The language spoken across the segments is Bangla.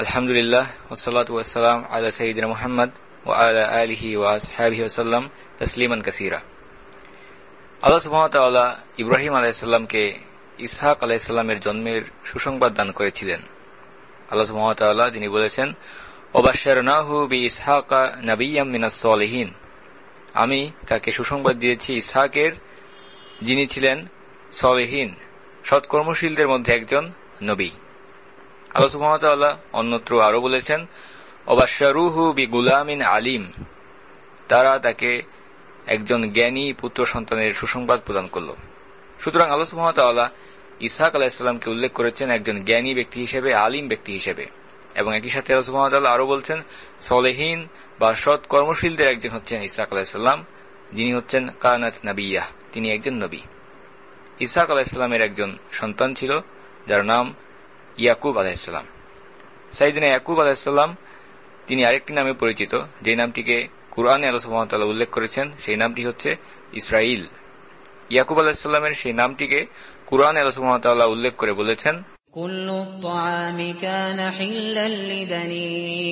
আলহামদুলিল্লাহ ওয়াসসালাতু ওয়াসসালাম আলা সাইয়্যিদিনা মুহাম্মদ ওয়া আলা আলিহি ওয়া আসহাবিহি ওয়াসাল্লাম তাসলিমান কাসীরা। আল্লাহ সুবহানাহু ওয়া তাআলা ইব্রাহিম আলাইহিস সালামকে ইসহাক আলাইহিস সালামের জন্মের সুসংবাদ দান করেছিলেন। আল্লাহ সুবহানাহু ওয়া তাআলা তিনি বলেছেন, ওয়াবাশশারনাহু বিইসহাকা নাবিয়্যাম মিনাস সালিহিন, আমি তাকে সুসংবাদ দিয়েছি ইসহাকের, যিনি ছিলেন সালিহিন, সৎকর্মশীলদের মধ্যে একজন নবী। আল্লাহ সুবহানাহু ওয়া তাআলা অন্যত্র আরো বলেছেন, ওয়াবাশশারুহু বিগুলামিন আলিম, তারা তাকে একজন জ্ঞানী পুত্র সন্তানের সুসংবাদ প্রদান করল। সুতরাং আল্লাহ সুবহানাহু ওয়া তাআলা ইসহাক আলাইহিস সালামকে উল্লেখ করেছেন একজন জ্ঞানী ব্যক্তি হিসেবে, আলিম ব্যক্তি হিসেবে, এবং একই সাথে আল্লাহ সুবহানাহু ওয়া তাআলা আরো বলছেন সালেহিন বা সৎ কর্মশীলদের একজন হচ্ছেন ইসহাক আলাইহিস সালাম, যিনি হচ্ছেন কানাত নাবিয়্যাহ, তিনি একজন নবী। ইসহাক আলাইহিস সালামের একজন সন্তান ছিল যার নাম ইয়াকুব আলাইহিস সালাম। সাইয়েদনা ইয়াকুব আলাইহিস সালাম তিনি আরেকটি নামে পরিচিত, যে নামটিকে কুরআনে আল্লাহ সুবহানাহু ওয়া তাআলা উল্লেখ করেছেন, সেই নামটি হচ্ছে ইসরাঈল। ইয়াকুব আলাইহিস সালামের সেই নামটিকে কুরআনে আল্লাহ সুবহানাহু ওয়া তাআলা উল্লেখ করে বলেছেন, কুল্লু আত-তাআমি কানা হিল্লাল লিবানি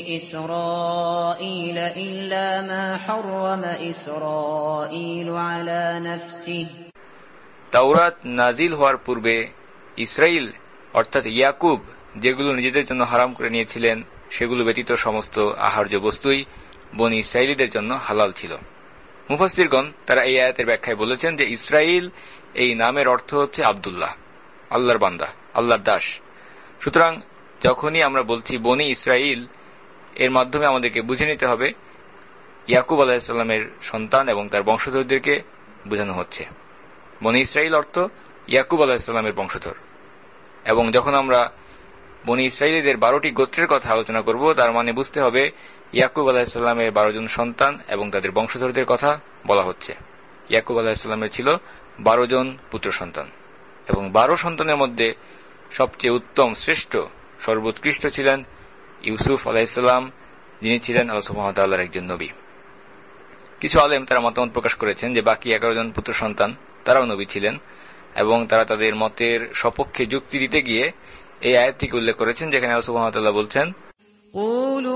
ইসরাঈল ইল্লা মা হাররামা ইসরাঈলু আলা নাফসিহি। তাওরাত নাজিল হওয়ার পূর্বে ইসরাঈল অর্থাৎ ইয়াকুব যেগুলো নিজেদের জন্য হারাম করে নিয়েছিলেন, সেগুলো ব্যতীত সমস্ত আহার্য বস্তুই বনী ইসরাঈলীদের জন্য হালাল ছিল। মুফাসসিরগণ তারা এই আয়াতের ব্যাখ্যায় বলেছেন যে ইসরাঈল এই নামের অর্থ হচ্ছে আব্দুল্লাহ, আল্লাহর বান্দা, আল্লাহর দাস। সুতরাং যখনই আমরা বলছি বনী ইসরাঈল, এর মাধ্যমে আমাদেরকে বুঝে নিতে হবে ইয়াকুব আলাইহিস সালামের সন্তান এবং তার বংশধরদেরকে বোঝানো হচ্ছে। বনী ইসরাঈল অর্থ ইয়াকুব আলাইহিস সালামের বংশধর। এবং যখন আমরা বনী ইসরাঈলীদের 12টি গোত্রের কথা আলোচনা করব, তার মানে বুঝতে হবে ইয়াকুব আলাইহিস সালামের 12 জন সন্তান এবং তাদের বংশধরদের কথা বলা হচ্ছে। ইয়াকুব আলাইহিস সালামের ছিল 12 জন পুত্র সন্তান, এবং 12 সন্তানের মধ্যে সবচেয়ে উত্তম, শ্রেষ্ঠ, সর্বোৎকৃষ্ট ছিলেন ইউসুফ আলাইহিস সালাম, যিনি ছিলেন আল্লাহ সুবহানাহু ওয়া তাআলার একজন নবী। কিছু আলেম তারা মতামত প্রকাশ করেছেন যে বাকি 11 জন পুত্র সন্তান তারাও নবী ছিলেন, এবং তারা তাদের মতের সপক্ষে যুক্তি দিতে গিয়ে এই আয়াতটিকে উল্লেখ করেছেন, যেখানে আল্লাহ সুবহানাহু ওয়া তাআলা বলছেন, কুলু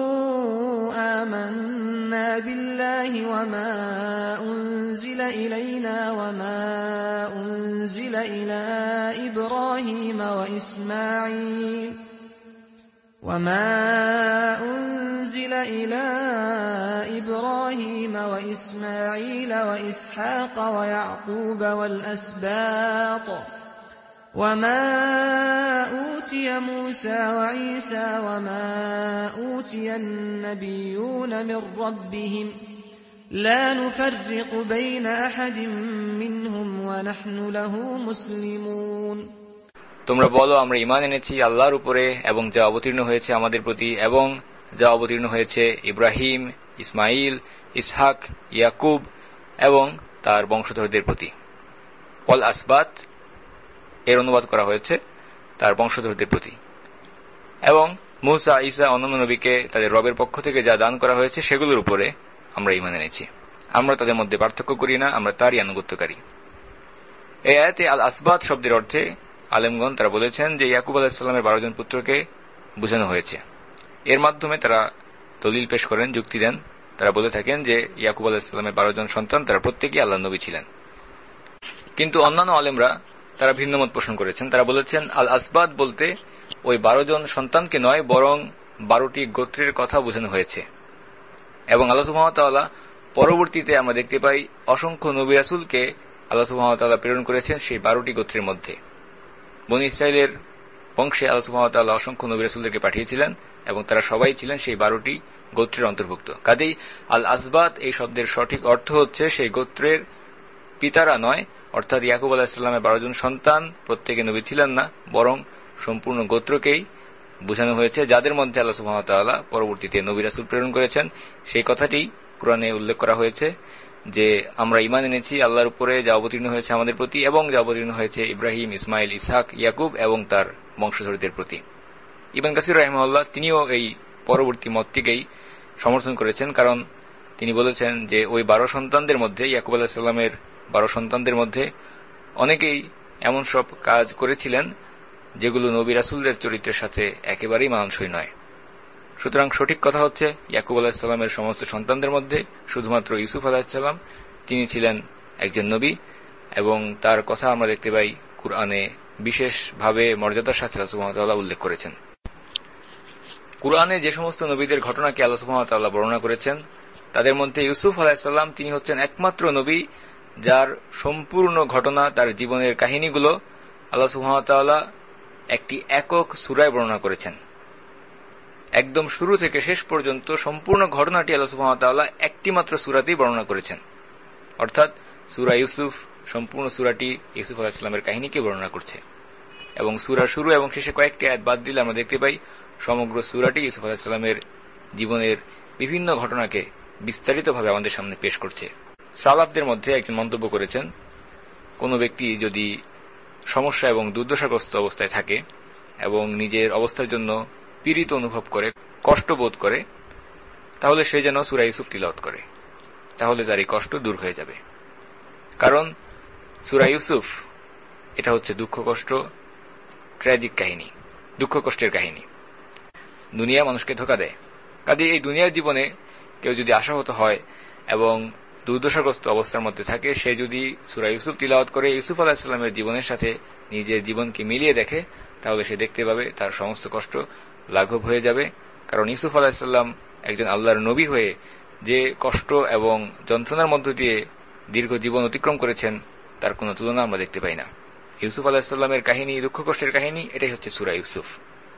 আমান্না বিল্লাহি ওয়া মা উনজিলা ইলাইনা ওয়া মা উনজিলা ইলা ইব্রাহিম ওয়া ইসমাঈল وما أنزل إلى إبراهيم وإسماعيل وإسحاق ويعقوب والأسباط وما أوتي موسى وعيسى وما أوتي النبيون من ربهم لا نفرق بين أحد منهم ونحن له مسلمون। তোমরা বলো, আমরা ঈমান এনেছি আল্লাহর উপরে এবং যা অবতীর্ণ হয়েছে আমাদের প্রতি, এবং যা অবতীর্ণ হয়েছে ইব্রাহিম, ইসমাইল, ইসহাক, ইয়াকুব এবং তার বংশধরদের প্রতি। ওয়াল আসবাত এর অনুবাদ করা হয়েছে তার বংশধরদের প্রতি। এবং মূসা, ঈসা, অন্যান্য নবীকে তাদের রবের পক্ষ থেকে যা দান করা হয়েছে সেগুলোর উপরে আমরা ঈমান এনেছি। আমরা তাদের মধ্যে পার্থক্য করি না, আমরা তারই আনুগত্যকারী। এই আয়াতে আল আসবাত শব্দের অর্থে আলেমগণ তারা বলেছেন যে ইয়াকুব আলাইহিস সালামের 12 জন পুত্রকে বোঝানো হয়েছে। এর মাধ্যমে তারা দলিল পেশ করেন, যুক্তি দেন। তারা বলে থাকেন যে ইয়াকুব আলাইহিস সালামের 12 জন সন্তান, তারা প্রত্যেকেই আল্লাহর নবী ছিলেন। কিন্তু অন্যান্য আলেমরা তারা ভিন্নমত পোষণ করেছেন। তারা বলেছেন আল আসবাত বলতে ওই 12 জন সন্তানকে নয়, বরং 12টি গোত্রের কথা বোঝানো হয়েছে। এবং আল্লাহ সুবহানাহু ওয়া তাআলা পরবর্তীতে আমরা দেখতে পাই অসংখ্য নবী রাসূলকে আল্লাহ সুবহানাহু ওয়া তাআলা প্রেরণ করেছেন সেই 12টি গোত্রের মধ্যে। বনী ইসরাঈলের বংশে আল্লাহ সুবহানাহু ওয়া তাআলা অসংখ্য নবী রাসূলদেরকে পাঠিয়েছিলেন, এবং তারা সবাই ছিলেন সেই 12টি গোত্রের অন্তর্ভুক্ত। কাজেই আল আসবাত এই শব্দের সঠিক অর্থ হচ্ছে সেই গোত্রের পিতারা নয়, অর্থাৎ ইয়াকুব আলাইহিস সালামের 12 জন সন্তান প্রত্যেকে নবী ছিলেন না, বরং সম্পূর্ণ গোত্রকেই বোঝানো হয়েছে, যাদের মধ্যে আল্লাহ সুবহানাহু ওয়া তাআলা পরবর্তীতে নবী রাসূল প্রেরণ করেছেন। সেই কথাটি কুরআনে উল্লেখ করা হয়েছে যে আমরা ঈমান এনেছি আল্লাহর উপরে, যা অবতীর্ণ হয়েছে আমাদের প্রতি, এবং যা অবতীর্ণ হয়েছে ইব্রাহিম, ইসমাইল, ইসহাক, ইয়াকুব এবং তার বংশধরদের প্রতি। ইবনে কাসির রাহিমাহুল্লাহ তিনিও এই পরবর্তী মতটিকেই সমর্থন করেছেন, কারণ তিনি বলেছেন যে ওই 12 সন্তানদের মধ্যে, ইয়াকুব আলাইহিস সালামের 12 সন্তানদের মধ্যে অনেকেই এমন সব কাজ করেছিলেন যেগুলো নবী রাসূলদের চরিত্রের সাথে একেবারেই মানানসই নয়। সুতরাং সঠিক কথা হচ্ছে ইয়াকুব আলাইহিস সালামের সমস্ত সন্তানদের মধ্যে শুধুমাত্র ইউসুফ আলাইহিস সালাম তিনি ছিলেন একজন নবী, এবং তার কথা আমরা দেখতে পাই কুরআনে বিশেষভাবে মর্যাদার সাথে আল্লাহ সুবহানাহু ওয়া তাআলা উল্লেখ করেছেন। কুরআনে যে সমস্ত নবীদের ঘটনাকে আল্লাহ সুবহানাহু ওয়া তাআলা বর্ণনা করেছেন তাদের মধ্যে ইউসুফ আলাইহিস সালাম তিনি হচ্ছেন একমাত্র নবী যার সম্পূর্ণ ঘটনা, তার জীবনের কাহিনীগুলো আল্লাহ সুবহানাহু ওয়া তাআলা একটি একক সূরায় বর্ণনা করেছেন। একদম শুরু থেকে শেষ পর্যন্ত সম্পূর্ণ ঘটনাটি আল্লাহ সুবহানাহু ওয়া তাআলা একটি মাত্র সূরাতেই বর্ণনা করেছেন, অর্থাৎ সূরা ইউসুফ সম্পূর্ণ সূরাটি ইউসুফ আলাইহিস সালামের কাহিনীকে বর্ণনা করছে, এবং সূরার শুরু এবং শেষে কয়েকটি আয়াত বাদ দিলে আমরা দেখতে পাই সমগ্র সূরাটি ইউসুফ আলাইহিস সালামের জীবনের বিভিন্ন ঘটনাকে বিস্তারিতভাবে আমাদের সামনে পেশ করছে। সালাফদের মধ্যে একজন মন্তব্য করেছেন, কোন ব্যক্তি যদি সমস্যা এবং দুর্দশাগ্রস্ত অবস্থায় থাকে এবং নিজের অবস্থার জন্য পীড়িত অনুভব করে, কষ্ট বোধ করে, তাহলে সে যেন সূরা ইউসুফ তিলাওয়াত করে, তাহলে তার এই কষ্ট দূর হয়ে যাবে। কারণ সূরা ইউসুফ এটা হচ্ছে দুঃখ কষ্ট, ট্র্যাজিক কাহিনী, দুঃখ কষ্টের কাহিনী। দুনিয়া মানুষকে ধোঁকা দেয়, কাজে এই দুনিয়ার জীবনে কেউ যদি আশাহত হয় এবং দুর্দশাগ্রস্ত অবস্থার মধ্যে থাকে, সে যদি সূরা ইউসুফ তিলাওয়াত করে ইউসুফ আলাইহিস সালামের জীবনের সাথে নিজের জীবনকে মিলিয়ে দেখে, তাহলে সে দেখতে পাবে তার সমস্ত কষ্ট লাঘব হয়ে যাবে। কারণ ইউসুফ আলাইহিস সালাম একজন আল্লাহর নবী হয়ে যে কষ্ট এবং যন্ত্রণার মধ্য দিয়ে দীর্ঘ জীবন অতিক্রম করেছেন তার কোনো তুলনা আমরা দেখতে পাই না। ইউসুফ আলাইহিস সালামের কাহিনী, দুঃখ কষ্টের কাহিনী, এটাই হচ্ছে সূরা ইউসুফ।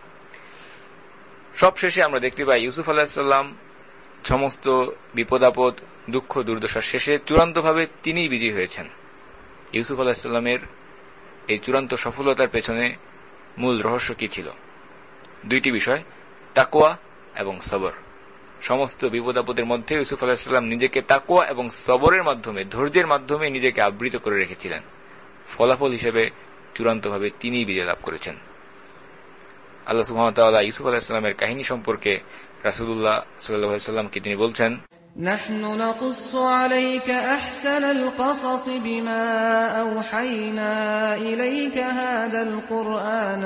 সব শেষে আমরা দেখতে পাই ইউসুফ আলাইহিস সালাম সমস্ত বিপদ আপদ, দুঃখ দুর্দশার শেষে চূড়ান্তভাবে তিনিই বিজয়ী হয়েছেন। ইউসুফ আলাইহিস সালামের এই চূড়ান্ত সফলতার পেছনে মূল রহস্য কি ছিল? দুইটি বিষয়, তাকওয়া এবং সবর। সমস্ত বিপদ আপদের মধ্যে ইউসুফ আলাইহিস সালাম নিজেকে তাকওয়া এবং সবরের মাধ্যমে, ধৈর্যের মাধ্যমে নিজেকে আবৃত করে রেখেছিলেন। ফলাফল হিসেবে চূড়ান্তভাবে তিনিই বিজয় লাভ করেছেন। আল্লাহ সুবহানাহু ওয়া তাআলা ইউসুফ আলাইহিস সালামের কাহিনী সম্পর্কে রাসূলুল্লাহ সাল্লাল্লাহু আলাইহি ওয়াসাল্লামকে তিনি বলছেন, নাহনু নাকুসসু আলাইকা আহসানাল কসাস বিমা আওহাইনা ইলাইকা হাদাল কুরআন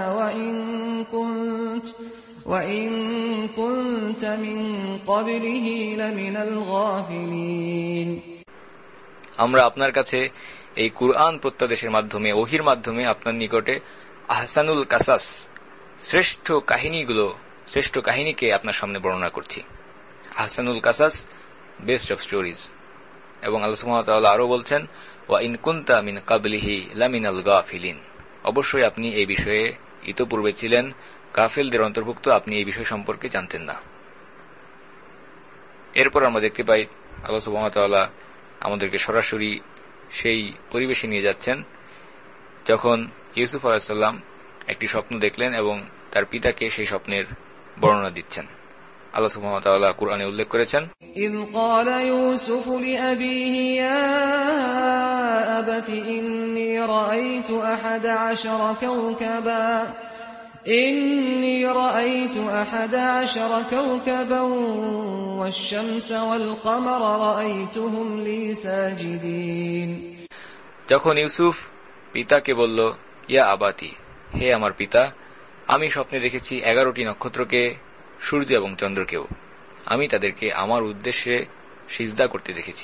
ওয়া ইন কুনতা মিন ক্বাবলিহি লামিনাল গাফিলিন। আমরা আপনার কাছে এই কুরআন প্রত্যাদেশের মাধ্যমে, ওহীর মাধ্যমে আপনার নিকটে আহসানুল কাসাস, শ্রেষ্ঠ কাহিনীকে আপনার সামনে বর্ণনা করছি। আহসানুল কাসাস, বেস্ট অফ স্টোরিজ। এবং আল্লাহ সুবহানাহু ওয়া তাআলা আরো বলছেন, ওয়া ইন কুনতা মিন ক্বাবলিহি লামিনাল গাফিলিন, অবশ্যই আপনি এই বিষয়ে ইতোপূর্বে ছিলেন গাফিলদের অন্তর্ভুক্ত, আপনি এই বিষয় সম্পর্কে জানতেন না। এরপর আমরা দেখতে পাই আল্লাহ সুবহানাহু ওয়া তাআলা আমাদেরকে সরাসরি সেই পরিবেশে নিয়ে যাচ্ছেন যখন ইউসুফ আলাইহিস সালাম একটি স্বপ্ন দেখলেন এবং তার পিতাকে সেই স্বপ্নের বর্ণনা দিচ্ছেন। আল্লাহ সুবহানাহু ওয়া তাআলা কুরআনে উল্লেখ করেছেন, ইয ক্বালা ইউসুফ লিআবিহি ইয়া আবাতি ইন্নী রাআইতু 11 কাওকাবান ওয়াশ-শামসা ওয়াল-কমারা রাআইতুহুম লি সাজিদিন। যখন ইউসুফ পিতাকে বলল, ইয়া আবাতি, হে আমার পিতা, আমি স্বপ্নে দেখেছি 11টি নক্ষত্রকে, সূর্য এবং চন্দ্রকেও, আমি তাদেরকে আমার উদ্দেশ্যে সিজদা করতে দেখেছি।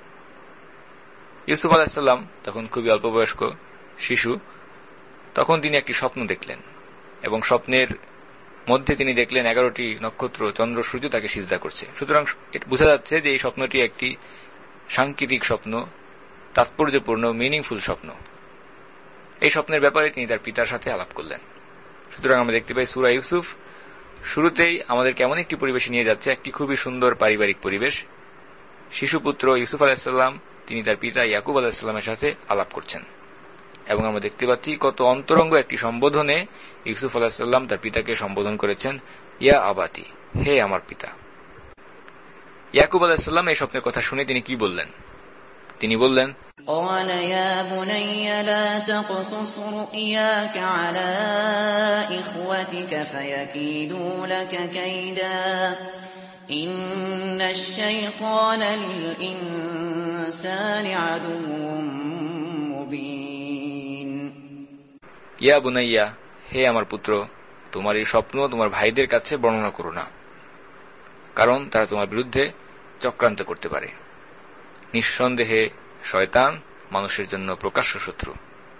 ইউসুফ আলাইহিস সালাম তখন খুবই অল্পবয়স্ক শিশু, তখন তিনি একটি স্বপ্ন দেখলেন এবং স্বপ্নের মধ্যে তিনি দেখলেন 11টি নক্ষত্র, চন্দ্র, সূর্য তাকে সিজদা করছে। সুতরাং বোঝা যাচ্ছে যে এই স্বপ্নটি একটি সাংকেতিক স্বপ্ন, তাৎপর্যপূর্ণ, মিনিংফুল স্বপ্ন। এই স্বপ্নের ব্যাপারে তিনি তার পিতার সাথে আলাপ করলেন। সুতরাং আমরা দেখতে পাই সূরা ইউসুফ শুরুতেই আমাদেরকে এমন একটি পরিবেশে নিয়ে যাচ্ছে, একটি খুবই সুন্দর পারিবারিক পরিবেশ। শিশুপুত্র ইউসুফ আলাইহিস সালাম তিনি তার পিতা ইয়াকুব আলাইহিস সালামের সাথে আলাপ করছেন এবং আমরা দেখতে পাচ্ছি কত অন্তরঙ্গ একটি সম্বোধনে ইউসুফ আলাইহিস সালাম তার পিতাকে সম্বোধন করেছেন, ইয়া আবাতি, হে আমার পিতা। ইয়াকুব আলাইহিস সালাম এই স্বপ্নের কথা শুনে তিনি কি বললেন? তিনি বললেন, قال يا بني لا تقصص رؤياك على إخوتك فيكيدوا لك كيدا إن الشيطان للإنسان عدو مبين। ইয়া বুনাইয়া, হে আমার পুত্র, তোমার এই স্বপ্ন তোমার ভাইদের কাছে বর্ণনা করো না। কারণ তারা তোমার বিরুদ্ধে চক্রান্ত করতে পারে। নিঃসন্দেহে শয়তান মানুষের জন্য প্রকাশ্য শত্রু।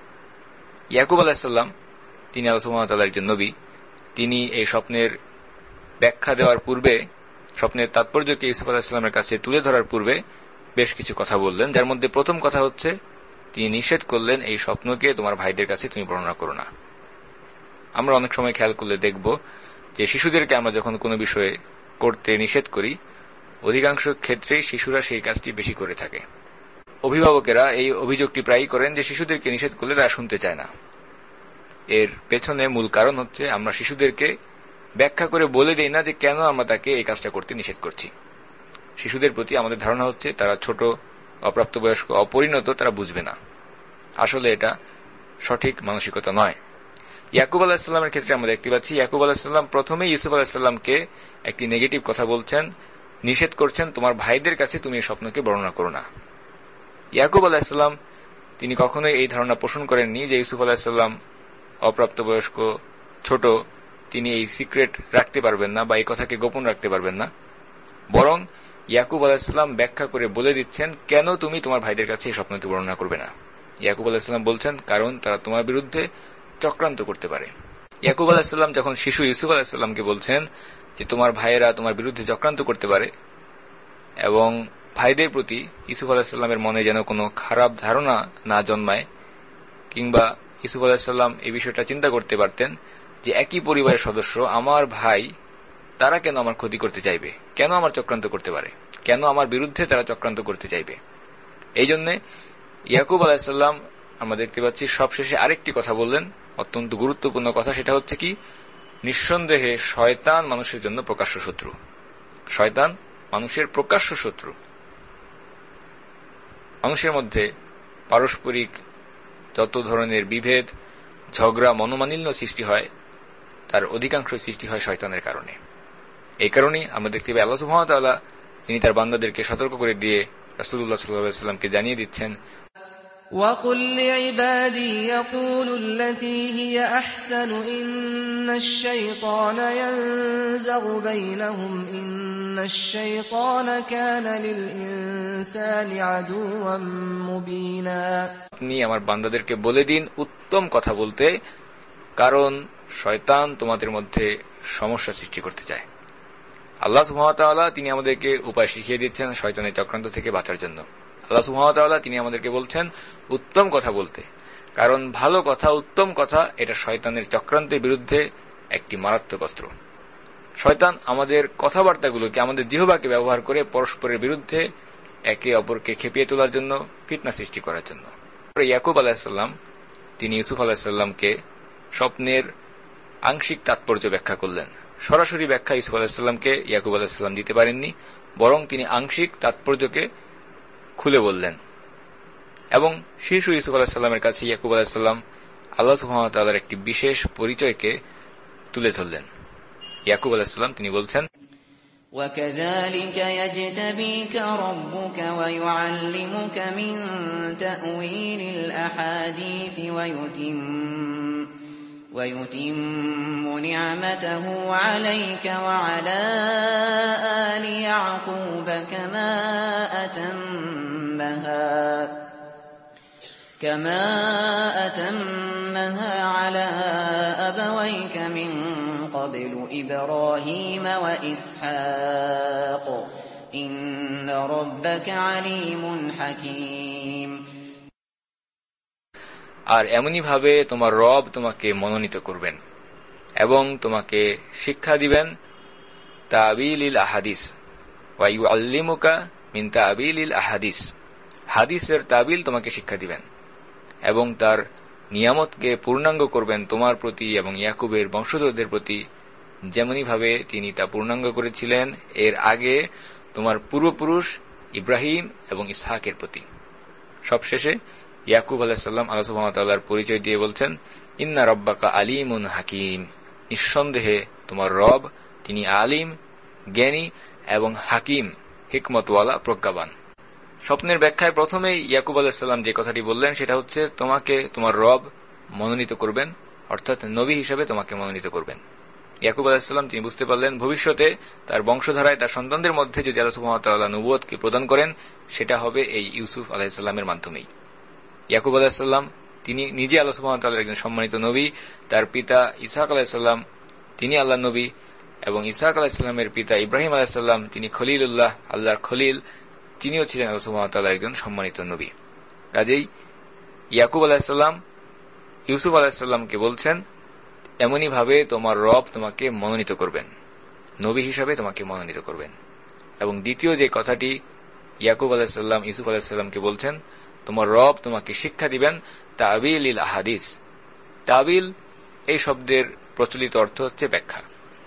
ইয়াকুব আলাইহিস সালাম তিনি আল্লাহ সুবহানাহু ওয়া তাআলার একজন নবী। তিনি এই স্বপ্নের ব্যাখ্যা দেওয়ার পূর্বে, স্বপ্নের তাৎপর্যকে ইউসুফ আলাইহিস সালামের কাছে তুলে ধরার পূর্বে বেশ কিছু কথা বললেন, যার মধ্যে প্রথম কথা হচ্ছে তিনি নিষেধ করলেন এই স্বপ্নকে তোমার ভাইদের কাছে তুমি বর্ণনা করো না। আমরা অনেক সময় খেয়াল করলে দেখব যে শিশুদেরকে আমরা যখন কোনো বিষয়ে করতে নিষেধ করি, অধিকাংশ ক্ষেত্রে শিশুরা সেই কাজটি বেশি করে থাকে। অভিভাবকেরা এই অভিযোগটি প্রায়ই করেন যে শিশুদেরকে নিষেধ করলে তারা শুনতে চায় না। এর পেছনে মূল কারণ হচ্ছে আমরা শিশুদেরকে ব্যাখ্যা করে বলে দেই না যে কেন আমরা তাকে এই কাজটা করতে নিষেধ করছি। শিশুদের প্রতি আমাদের ধারণা হচ্ছে তারা ছোট, অপ্রাপ্তবয়স্ক, অপরিণত, তারা বুঝবে না। আসলে এটা সঠিক মানসিকতা নয়। ইয়াকুব আলাইহিস সালামের ক্ষেত্রে আমরা দেখতে পাচ্ছি ইয়াকুব আলাইহিস সালাম প্রথমে ইউসুফ আলাইহিস সালামকে একটি নেগেটিভ কথা বলছেন, নিষেধ করছেন তোমার ভাইদের কাছে তুমি এই স্বপ্নকে বর্ণনা করো না। ইয়াকুব আলাইহিস সালাম তিনি কখনোই এই ধারণা পোষণ করেননি যে ইউসুফ আলাইহিস সালাম অপ্রাপ্তবয়স্ক, ছোট, তিনি এই সিক্রেট রাখতে পারবেন না বা এই কথাকে গোপন রাখতে পারবেন না। বরং ইয়াকুব আলাইহিস সালাম ব্যাখ্যা করে বলে দিচ্ছেন কেন তুমি তোমার ভাইদের কাছে এই স্বপ্নকে বর্ণনা করবে না। ইয়াকুব আলাইহিস সালাম বলছেন কারণ তারা তোমার বিরুদ্ধে চক্রান্ত করতে পারে। ইয়াকুব আলাইহিস সালাম যখন শিশু ইউসুফ আলাইহিস সালামকে বলছেন যে তোমার ভাইয়েরা তোমার বিরুদ্ধে চক্রান্ত করতে পারে এবং ভাইদের প্রতি ইউসুফ আলাইহিস সালামের মনে যেন কোনো খারাপ ধারণা না জন্মায়, কিংবা ইউসুফ আলাইহিস সালাম এই বিষয়টা চিন্তা করতে পারতেন যে একই পরিবারের সদস্য আমার ভাই, তারা কেন আমার ক্ষতি করতে চাইবে, কেন আমার চক্রান্ত করতে পারে, কেন আমার বিরুদ্ধে তারা চক্রান্ত করতে চাইবে। এই জন্য ইয়াকুব আলাইহিস সালাম আমরা দেখতে পাচ্ছি সবশেষে আরেকটি কথা বললেন, অত্যন্ত গুরুত্বপূর্ণ কথা। সেটা হচ্ছে কি, নিঃসন্দেহে শয়তান মানুষের জন্য প্রকাশ্য শত্রু। শয়তান মানুষের প্রকাশ্য শত্রু। মানুষের মধ্যে পারস্পরিক যত ধরনের বিভেদ, ঝগড়া, মনোমালিন্য সৃষ্টি হয়, তার অধিকাংশ সৃষ্টি হয় শয়তানের কারণে। এই কারণেই আমরা দেখতে পাই আল্লাহ সুবহানাহু ওয়া তাআলা তিনি তার বান্দাদেরকে সতর্ক করে দিয়ে রাসূলুল্লাহ সাল্লাল্লাহু আলাইহি ওয়াসাল্লামকে জানিয়ে দিচ্ছেন, وَقُلْ لِعِبَادِي يَقُولُوا الَّتِي هِيَ أَحْسَنُ إِنَّ الشَّيْطَانَ يَنزَغُ بَيْنَهُمْ إِنَّ الشَّيْطَانَ كَانَ لِلْإِنسَانِ عَدُوًّا مُبِينًا। আপনি আমার বান্দাদেরকে বলে দিন উত্তম কথা বলতে, কারণ শয়তান তোমাদের মধ্যে সমস্যা সৃষ্টি করতে চায়। আল্লাহ সুবহানাহু ওয়া তাআলা তিনি আমাদেরকে উপায় শিখিয়ে দিচ্ছেন শয়তানের চক্রান্ত থেকে বাঁচার জন্য। আল্লাহ সুবহানাহু ওয়া তাআলা তিনি আমাদেরকে বলছেন উত্তম কথা বলতে, কারণ ভালো কথা, উত্তম কথা এটা শয়তানের চক্রান্তের বিরুদ্ধে একটি মারাত্মক অস্ত্র। শয়তান আমাদের কথাবার্তাগুলোকে, আমাদের জিহ্বাকে ব্যবহার করে পরস্পরের বিরুদ্ধে একে অপরকে খেপিয়ে তোলার জন্য, ফিতনা সৃষ্টি করার জন্য। ইয়াকুব আলাইহিস সালাম তিনি ইউসুফ আলাইহিস সালামকে স্বপ্নের আংশিক তাৎপর্য ব্যাখ্যা করলেন। সরাসরি ব্যাখ্যা ইউসুফ আলাইহিস সালামকে ইয়াকুব আলাইহিস সালাম দিতে পারেননি, বরং তিনি আংশিক তাৎপর্যকে খুলে বললেন। এবং শিশু ইউসুফ আলাইহিস সালামের কাছে ইয়াকুব আলাইহিস সালাম আল্লাহ সুবহানাহু ওয়া তাআলার একটি বিশেষ পরিচয়কে তুলে ধরলেন। ইয়াকুব আলাইহিস সালাম তিনি বলছেন, وَكَذَلِكَ يَجْتَبِيكَ رَبُّكَ وَيُعَلِّمُكَ مِن تَأْوِيلِ الْأَحَادِيثِ وَيُتِمُّ نِعْمَتَهُ عَلَيْكَ وَعَلَى آلِ يَعْقُوبَ كَمَا أَتَمَّهَا عَلَى أَبَوَيْكَ مِن قَبْلُ إِبْرَاهِيمَ وَإِسْحَاقَ إِنَّ رَبَّكَ عَلِيمٌ حَكِيمٌ। আর এমনি ভাবে তোমার রব তোমাকে মনোনীত করবেন এবং তোমাকে শিক্ষা দিবেন তাবিলিল আহাদিস ওয়া ইউআল্লিমুকা মিন তাবিলিল আহাদিস। হাদিসের তাবিল তোমাকে শিক্ষা দিবেন এবং তার নিয়ামতকে পূর্ণাঙ্গ করবেন তোমার প্রতি এবং ইয়াকুবের বংশধরদের প্রতি, যেমনি ভাবে তিনি তা পূর্ণাঙ্গ করেছিলেন এর আগে তোমার পূর্বপুরুষ ইব্রাহিম এবং ইসহাকের প্রতি। সবশেষে ইয়াকুব আলাইহিস সালাম আল্লাহ সুবহানাহু ওয়া তাআলার পরিচয় দিয়ে বলছেন, ইন্না রাব্বাকা আলিমুন হাকিম। নিঃসন্দেহে তোমার রব তিনি আলিম, জ্ঞানী এবং হাকিম, হিকমতওয়ালা, প্রজ্ঞাবান। স্বপ্নের ব্যাখ্যায় প্রথমেই ইয়াকুব আলাইহিস সালাম যে কথাটি বললেন সেটা হচ্ছে তোমাকে তোমার রব মনোনীত করবেন, অর্থাৎ নবী হিসেবে তোমাকে মনোনীত করবেন। ইয়াকুব আলাইহিস সালাম তিনি বুঝতে পারলেন ভবিষ্যতে তার বংশধারায় তার সন্তানদের মধ্যে যদি আল্লাহ সুবহানাহু ওয়া তাআলা নবুয়তকে প্রদান করেন সেটা হবে এই ইউসুফ আলাইহিস সালামের মাধ্যমেই। ইয়াকুব আলাইহিস সালাম তিনি নিজে আল্লাহ সুবহানাহু ওয়া তাআলার একজন সম্মানিত নবী, তার পিতা ইসহাক আলাইহিস সালাম তিনি আল্লাহর নবী, এবং ইসহাক আলাইহিস সালামের পিতা ইব্রাহিম আলাইহিস সালাম তিনি খলিলুল্লাহ, আল্লাহর খলিল, তিনিও ছিলেন আল্লাহ সুবহানাহু ওয়া তাআলার একজন সম্মানিত নবী। কাজেই ইয়াকুব আলাইহিস সালাম ইউসুফ আলাইহিস সালামকে বলছেন এমনই ভাবে তোমার রব তোমাকে মনোনীত করবেন, নবী হিসাবে তোমাকে মনোনীত করবেন। এবং দ্বিতীয় যে কথাটি ইয়াকুব আলাইহিস সালাম ইউসুফ আলাইহিস সালামকে বলছেন, তোমার রব তোমাকে শিক্ষা দিবেন তাবিলিল আহাদিস। তাবিল এই শব্দের প্রচলিত অর্থ হচ্ছে ব্যাখ্যা,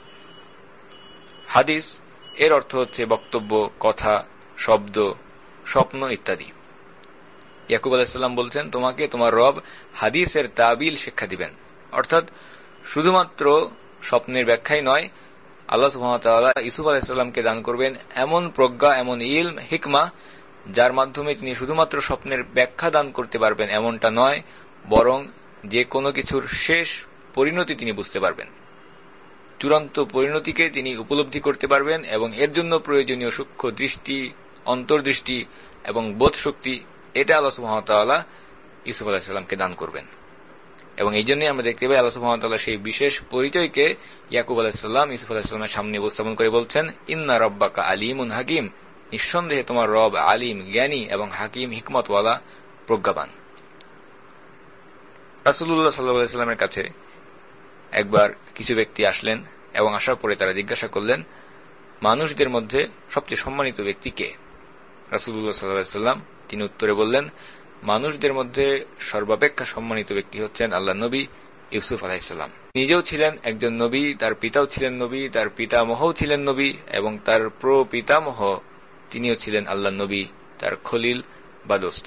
হাদিস এর অর্থ হচ্ছে বক্তব্য, কথা, শব্দ, স্বপ্ন ইত্যাদি। ইয়াকুব আলাইহিস সালাম বলছেন তোমাকে তোমার রব হাদিসের তাবিল শিক্ষা দিবেন, অর্থাৎ শুধুমাত্র স্বপ্নের ব্যাখ্যাই নয়, আল্লাহ সুবহানাহু ওয়া তাআলা ইউসুফ আলাইহিস সালামকে দান করবেন এমন প্রজ্ঞা, এমন ইলম, হিকমা, যার মাধ্যমে তিনি শুধুমাত্র স্বপ্নের ব্যাখ্যা দান করতে পারবেন এমনটা নয়, বরং যে কোনো কিছুর শেষ পরিণতি তিনি বুঝতে পারবেন, চূড়ান্ত পরিণতিকে তিনি উপলব্ধি করতে পারবেন, এবং এর জন্য প্রয়োজনীয় সূক্ষ্ম দৃষ্টি, অন্তর্দৃষ্টি এবং বোধ শক্তি এটা আল্লাহ সুবহানাহু ওয়া তাআলা ইউসুফ আলাইহিস সালামকে দান করবেন। এবং এই জন্যই আমরা দেখতে পাই আল্লাহ সুবহানাহু ওয়া তাআলা সেই বিশেষ পরিচয়কে ইয়াকুব আলাইহিস সালাম ইউসুফ আলাইহিস সালামের সামনে উপস্থাপন করে বলছেন ইন্না রাব্বাকা আলিমুন হাকিম, নিঃসন্দেহে তোমার রব আলিম, জ্ঞানী এবং হাকিম, হিকমতওয়ালা, প্রজ্ঞাবান। রাসূলুল্লাহ সাল্লাল্লাহু আলাইহি ওয়াসাল্লামের কাছে একবার কিছু ব্যক্তি আসলেন এবং আসার পরে তারা জিজ্ঞাসা করলেন মানুষদের মধ্যে সবচেয়ে সম্মানিত ব্যক্তি কে? রাসূলুল্লাহ সাল্লাল্লাহু আলাইহি ওয়াসাল্লাম তিনি উত্তরে বললেন মানুষদের মধ্যে সর্বাপেক্ষা সম্মানিত ব্যক্তি হচ্ছেন আল্লাহর নবী ইউসুফ আলাইহিস সালাম। নিজেও ছিলেন একজন নবী, তার পিতাও ছিলেন নবী, তার পিতামহও ছিলেন নবী, এবং তার প্রপিতামহ তিনিও ছিলেন আল্লাহর নবী, তার খলিল বা দোস্ত।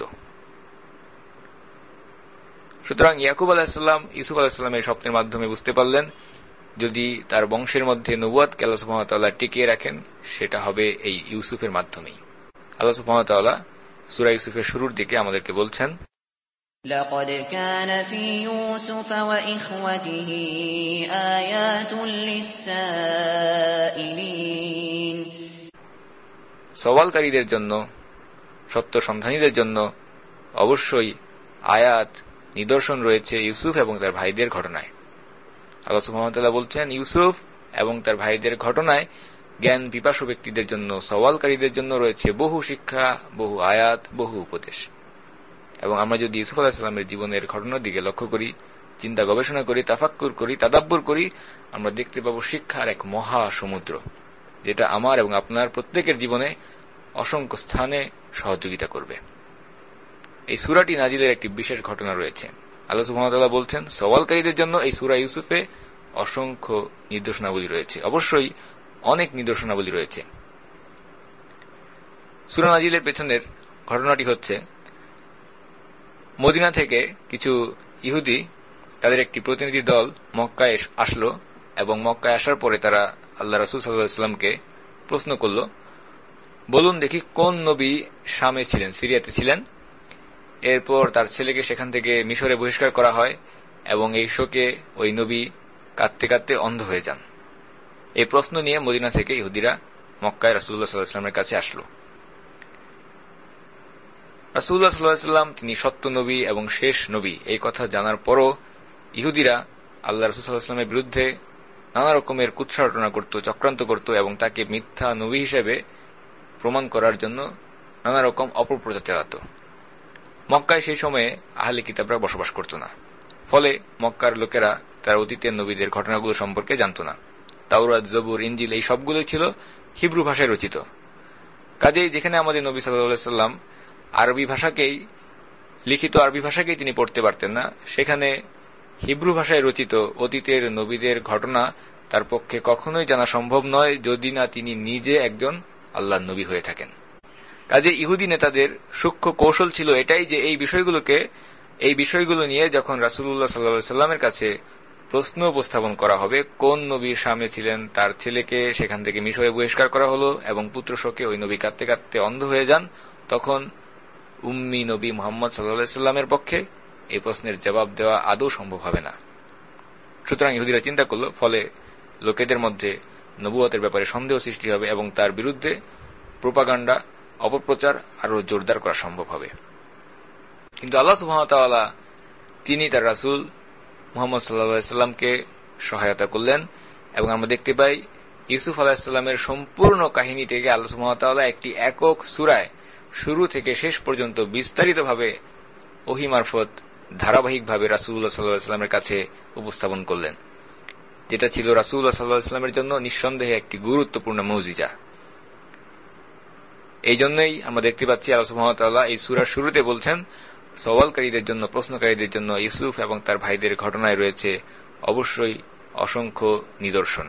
সুতরাং ইয়াকুব আলাইহিস সালাম ইউসুফ আলাইহিস সালামের স্বপ্নের মাধ্যমে বুঝতে পারলেন যদি তার বংশের মধ্যে নবুয়তকে আল্লাহ সুবহানাহু ওয়া তাআলা টিকিয়ে রাখেন সেটা হবে এই ইউসুফের মাধ্যমেই। আল্লাহ সুবহানাহু ওয়া তাআলা সূরা ইউসুফের শুরুর দিকে আমাদেরকে বলছেন لقد كان في يوسف وإخوته آيات للسائلين সওয়ালকারীদের জন্য, সত্য সন্ধানীদের জন্য অবশ্যই আয়াত, নিদর্শন রয়েছে ইউসুফ এবং তার ভাইদের ঘটনায়। আল্লাহ সুবহানাহু ওয়া তাআলা বলছেন ইউসুফ এবং তার ভাইদের ঘটনায় জ্ঞান পিপাসু ব্যক্তিদের জন্য, সওয়ালকারীদের জন্য রয়েছে বহু শিক্ষা, বহু আয়াত, বহু উপদেশ। এবং আমরা যদি ইউসুফ আলাইহিস সালামের জীবনের ঘটনার দিকে লক্ষ্য করি, চিন্তা গবেষণা করি, তাফাক্কুর করি, তাদাব্বুর করি, আমরা দেখতে পাবো শিক্ষার এক মহা সমুদ্র, যেটা আমার এবং আপনার প্রত্যেকের জীবনে অসংখ্য স্থানে সহযোগিতা করবে। এই সূরাটি নাজিলের একটি বিশেষ ঘটনা রয়েছে। আল্লাহ সুবহানাহু ওয়া তাআলা বলছেন সওয়ালকারীদের জন্য এই সূরা ইউসুফে অসংখ্য নির্দেশনাবলী রয়েছে, অবশ্যই অনেক নিদর্শনাবলী রয়েছে। সূরা নাজিলের পেছনের ঘটনাটি হচ্ছে মদিনা থেকে কিছু ইহুদি, তাদের একটি প্রতিনিধি দল মক্কায় আসলো, এবং মক্কায় আসার পরে তারা আল্লাহ রাসূল সাল্লাল্লাহু আলাইহি ওয়াসাল্লামকে প্রশ্ন করল, বলুন দেখি কোন নবী শামে ছিলেন, সিরিয়াতে ছিলেন। এরপর তার ছেলেকে সেখান থেকে মিশরে বহিষ্কার করা হয়, এবং এই শোকে ওই নবী কাঁদতে কাঁদতে অন্ধ হয়ে যান। এই প্রশ্ন নিয়ে মদিনা থেকে ইহুদিরা মক্কায় রাসূলুল্লাহ সাল্লাল্লাহু আলাইহি ওয়াসাল্লামের কাছে আসলো। রাসূলুল্লাহ সাল্লাল্লাহু আলাইহি ওয়াসাল্লাম তিনি সত্য নবী এবং শেষ নবী এই কথা জানার পরও ইহুদিরা আল্লাহ রাসূল সাল্লাল্লাহু আলাইহি ওয়াসাল্লামের বিরুদ্ধে নানা রকমের কুৎসারটনা করত, চক্রান্ত করত, এবং তাকে মিথ্যা নবী হিসেবে প্রমাণ করার জন্য নানা রকম অপপ্রচার চালাত। মক্কায় সেই সময়ে আহলে কিতাবরা বসবাস করত না, ফলে মক্কার লোকেরা তার অতীতের নবীদের ঘটনাগুলো সম্পর্কে জানত না। তাওরাত, জবুর, ইনজিল এই সবগুলোই ছিল হিব্রু ভাষায় রচিত। কাজেই যেখানে আমাদের নবী সাল্লাল্লাহু আলাইহি ওয়াসাল্লাম আরবি ভাষাকেই, লিখিত আরবি ভাষাকেই তিনি পড়তে পারতেন না, সেখানে হিব্রু ভাষায় রচিত অতীতের নবীদের ঘটনা তার পক্ষে কখনোই জানা সম্ভব নয় যদি না তিনি নিজে একজন আল্লাহর নবী হয়ে থাকেন। কাজে ইহুদি নেতাদের সূক্ষ্ম কৌশল ছিল এটাই যে এই বিষয়গুলো নিয়ে যখন রাসূলুল্লাহ সাল্লাল্লাহু আলাইহি ওয়াসাল্লামের কাছে প্রশ্ন উপস্থাপন করা হবে, কোন নবীর সামনে ছিলেন, তার ছেলেকে সেখান থেকে মিশরে বহিষ্কার করা হলো এবং পুত্র শোকে ওই নবী কাঁদতে কাঁদতে অন্ধ হয়ে যান, তখন উম্মি নবী মুহাম্মদ সাল্লাল্লাহু আলাইহি ওয়াসাল্লামের পক্ষে এই প্রশ্নের জবাব দেওয়া আদৌ সম্ভব হবে না। সুতরাং ইহুদিরা চিন্তা করল, ফলে লোকেদের মধ্যে নবুয়তের ব্যাপারে সন্দেহ সৃষ্টি হবে এবং তার বিরুদ্ধে প্রোপাগান্ডা, অপপ্রচার আরো জোরদার করা সম্ভব হবে। কিন্তু আল্লাহ সুবহানাহু ওয়া তাআলা তিনি তার রাসূল মুহাম্মদ সাল্লাল্লাহু আলাইহি সাল্লামকে সহায়তা করলেন এবং আমরা দেখতে পাই ইউসুফ আলাইহিস সালামের সম্পূর্ণ কাহিনী থেকে আল্লাহ সুবহানাহু ওয়া তাআলা একটি একক সূরায় শুরু থেকে শেষ পর্যন্ত বিস্তারিতভাবে ওহী মারফত ধারাবাহিকভাবে রাসূলুল্লাহ সাল্লাল্লাহু আলাইহি সাল্লামের কাছে উপস্থাপন করলেন, যেটা ছিল রাসূলুল্লাহ সাল্লাল্লাহু আলাইহি সাল্লামের জন্য নিঃসন্দেহে একটি গুরুত্বপূর্ণ মুজিজা। এই জন্যই আমরা দেখতে পাচ্ছি আল্লাহ সুবহানাহু ওয়া তাআলা এই সূরার শুরুতে বলছেন, সওয়ালকারীদের জন্য, প্রশ্নকারীদের জন্য ইউসুফ এবং তার ভাইদের ঘটনায় রয়েছে অবশ্যই অসংখ্য নিদর্শন।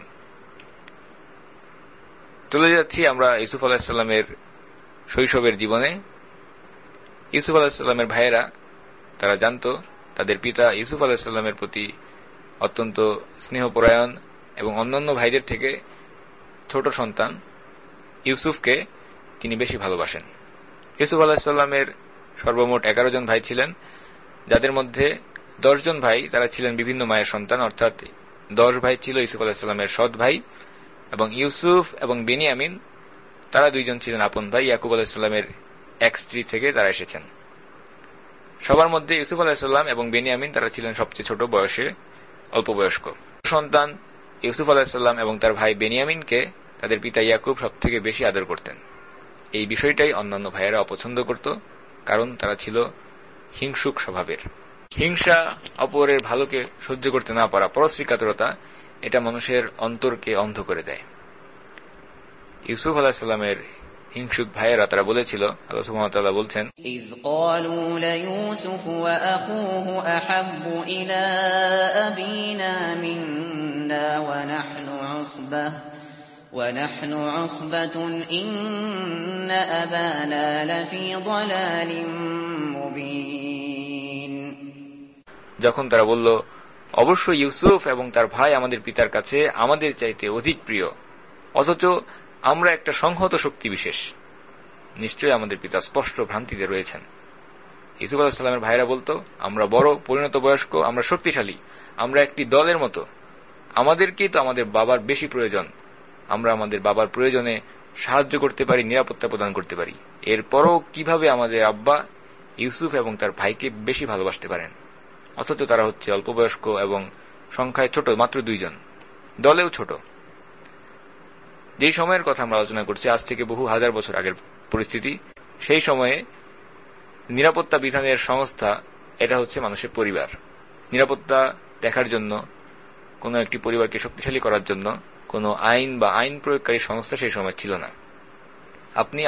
চলে যাচ্ছি আমরা ইউসুফ আলাইহিস সালামের শৈশবের জীবনে। ইউসুফ আলাইহিস সালামের ভাইয়েরা তারা জানত তাদের পিতা ইউসুফ আলাইহিস সালামের প্রতি অত্যন্ত স্নেহপরায়ণ এবং অন্যান্য ভাইদের থেকে ছোট সন্তান ইউসুফকে তিনি বেশি ভালোবাসেন। ইউসুফ আলাইহিস সালামের সর্বমোট 11 জন ভাই ছিলেন, যাদের মধ্যে 10 জন ভাই তারা ছিলেন বিভিন্ন মায়ের সন্তান, অর্থাৎ 10 ভাই ছিল ইউসুফ আলাইহিস সালামের সৎ ভাই, এবং ইউসুফ এবং বেনিয়ামিন তারা 2 জন ছিলেন আপন ভাই। ইয়াকুব আলাইহিস সালামের এক স্ত্রী থেকে তারা এসেছেন। সবার মধ্যে ইউসুফ আলাইহিস সালাম এবং বেনিয়ামিন তারা ছিলেন সবচেয়ে ছোট বয়সে, অল্প বয়স্ক সন্তান। ইউসুফ আলাইহিস সালাম এবং তার ভাই বেনিয়ামিনকে তাদের পিতা ইয়াকুব সবথেকে বেশি আদর করতেন। এই বিষয়টাই অন্যান্য ভাইয়েরা অপছন্দ করত, কারণ তারা ছিল হিংসুক স্বভাবের। হিংসা, অপরের ভালোকে সহ্য করতে না পারা, পরশ্রীকাতরতা, এটা মানুষের অন্তরকে অন্ধ করে দেয়। ইউসুফ আলাইহিস সালামের হিংসুক ভাইয়েরা তারা বলেছিল, আল্লাহ সুবহানাহু ওয়া তাআলা বলছেন, إذ قالوا ليوسف وأخوه أحب إلى أبينا منا ونحن عصبة إن أبانا لفي ضلال مبين। যখন তারা বলল, অবশ্যই ইউসুফ এবং তার ভাই আমাদের পিতার কাছে আমাদের চাইতে অধিক প্রিয়, অথচ আমরা একটা সংহত শক্তি বিশেষ, নিশ্চয়ই আমাদের পিতা স্পষ্ট ভ্রান্তিতে রয়েছেন। ইউসুফ আলাইহিস সালামের ভাইরা বলতো, আমরা বড়, পরিণত বয়স্ক, আমরা শক্তিশালী, আমরা একটি দলের মতো, আমাদেরকেই তো আমাদের বাবার বেশি প্রয়োজন, আমরা আমাদের বাবার প্রয়োজনে সাহায্য করতে পারি, নিরাপত্তা প্রদান করতে পারি, এরপরও কিভাবে আমাদের আব্বা ইউসুফ এবং তার ভাইকে বেশি ভালোবাসতে পারেন, অথচ তারা হচ্ছে অল্প বয়স্ক এবং সংখ্যায় ছোট, মাত্র 2 জন, দলেও ছোট। যে সময়ের কথা আমরা আলোচনা করছি, আজ থেকে বহু হাজার বছর আগের পরিস্থিতি। সেই সময়ে নিরাপত্তা বিধানের সংস্থা এটা হচ্ছে মানুষের পরিবার। নিরাপত্তা দেখার জন্য, কোন একটি পরিবারকে শক্তিশালী করার জন্য কোন আইন বা আইন প্রয়োগকারী সংস্থা সেই সময় ছিল না। আপনি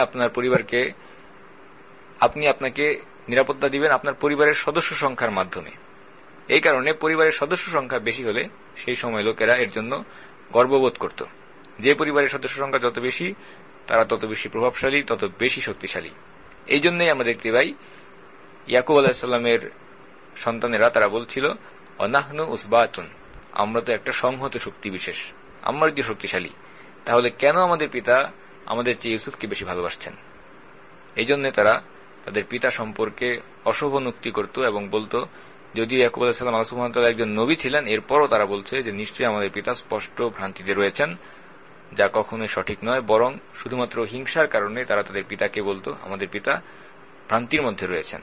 আপনাকে নিরাপত্তা দিবেন আপনার পরিবারের সদস্য সংখ্যার মাধ্যমে। এই কারণে পরিবারের সদস্য সংখ্যা বেশি হলে সেই সময় লোকেরা এর জন্য গর্ববোধ করত। যে পরিবারের সদস্য সংখ্যা যত বেশি, তারা তত বেশি প্রভাবশালী, তত বেশি শক্তিশালী। এই জন্যই আমরা দেখতে পাই ইয়াকুব আলাইহিস সালামের সন্তানেরা তারা বলছিল, অনাহনু উসবাতুন, আমরা তো একটা সংহত শক্তি বিশেষ, আমরা যদি শক্তিশালী, তাহলে কেন আমাদের পিতা আমাদের চেয়ে ইউসুফকে বেশি ভালোবাসছেন? এই জন্য তারা তাদের পিতা সম্পর্কে অশোভনোক্তি করত এবং বলতো, যদিও ইয়াকুব আলাইহিস সালাম আল্লাহ সুবহানাহু ওয়া তাআলা একজন নবী ছিলেন, এরপরও তারা বলছে যে নিশ্চয়ই আমাদের পিতা স্পষ্ট ভ্রান্তিতে রয়েছেন, যা কখনোই সঠিক নয়, বরং শুধুমাত্র হিংসার কারণে তারা তাদের পিতাকে বলতো আমাদের পিতা ভ্রান্তির মধ্যে রয়েছেন।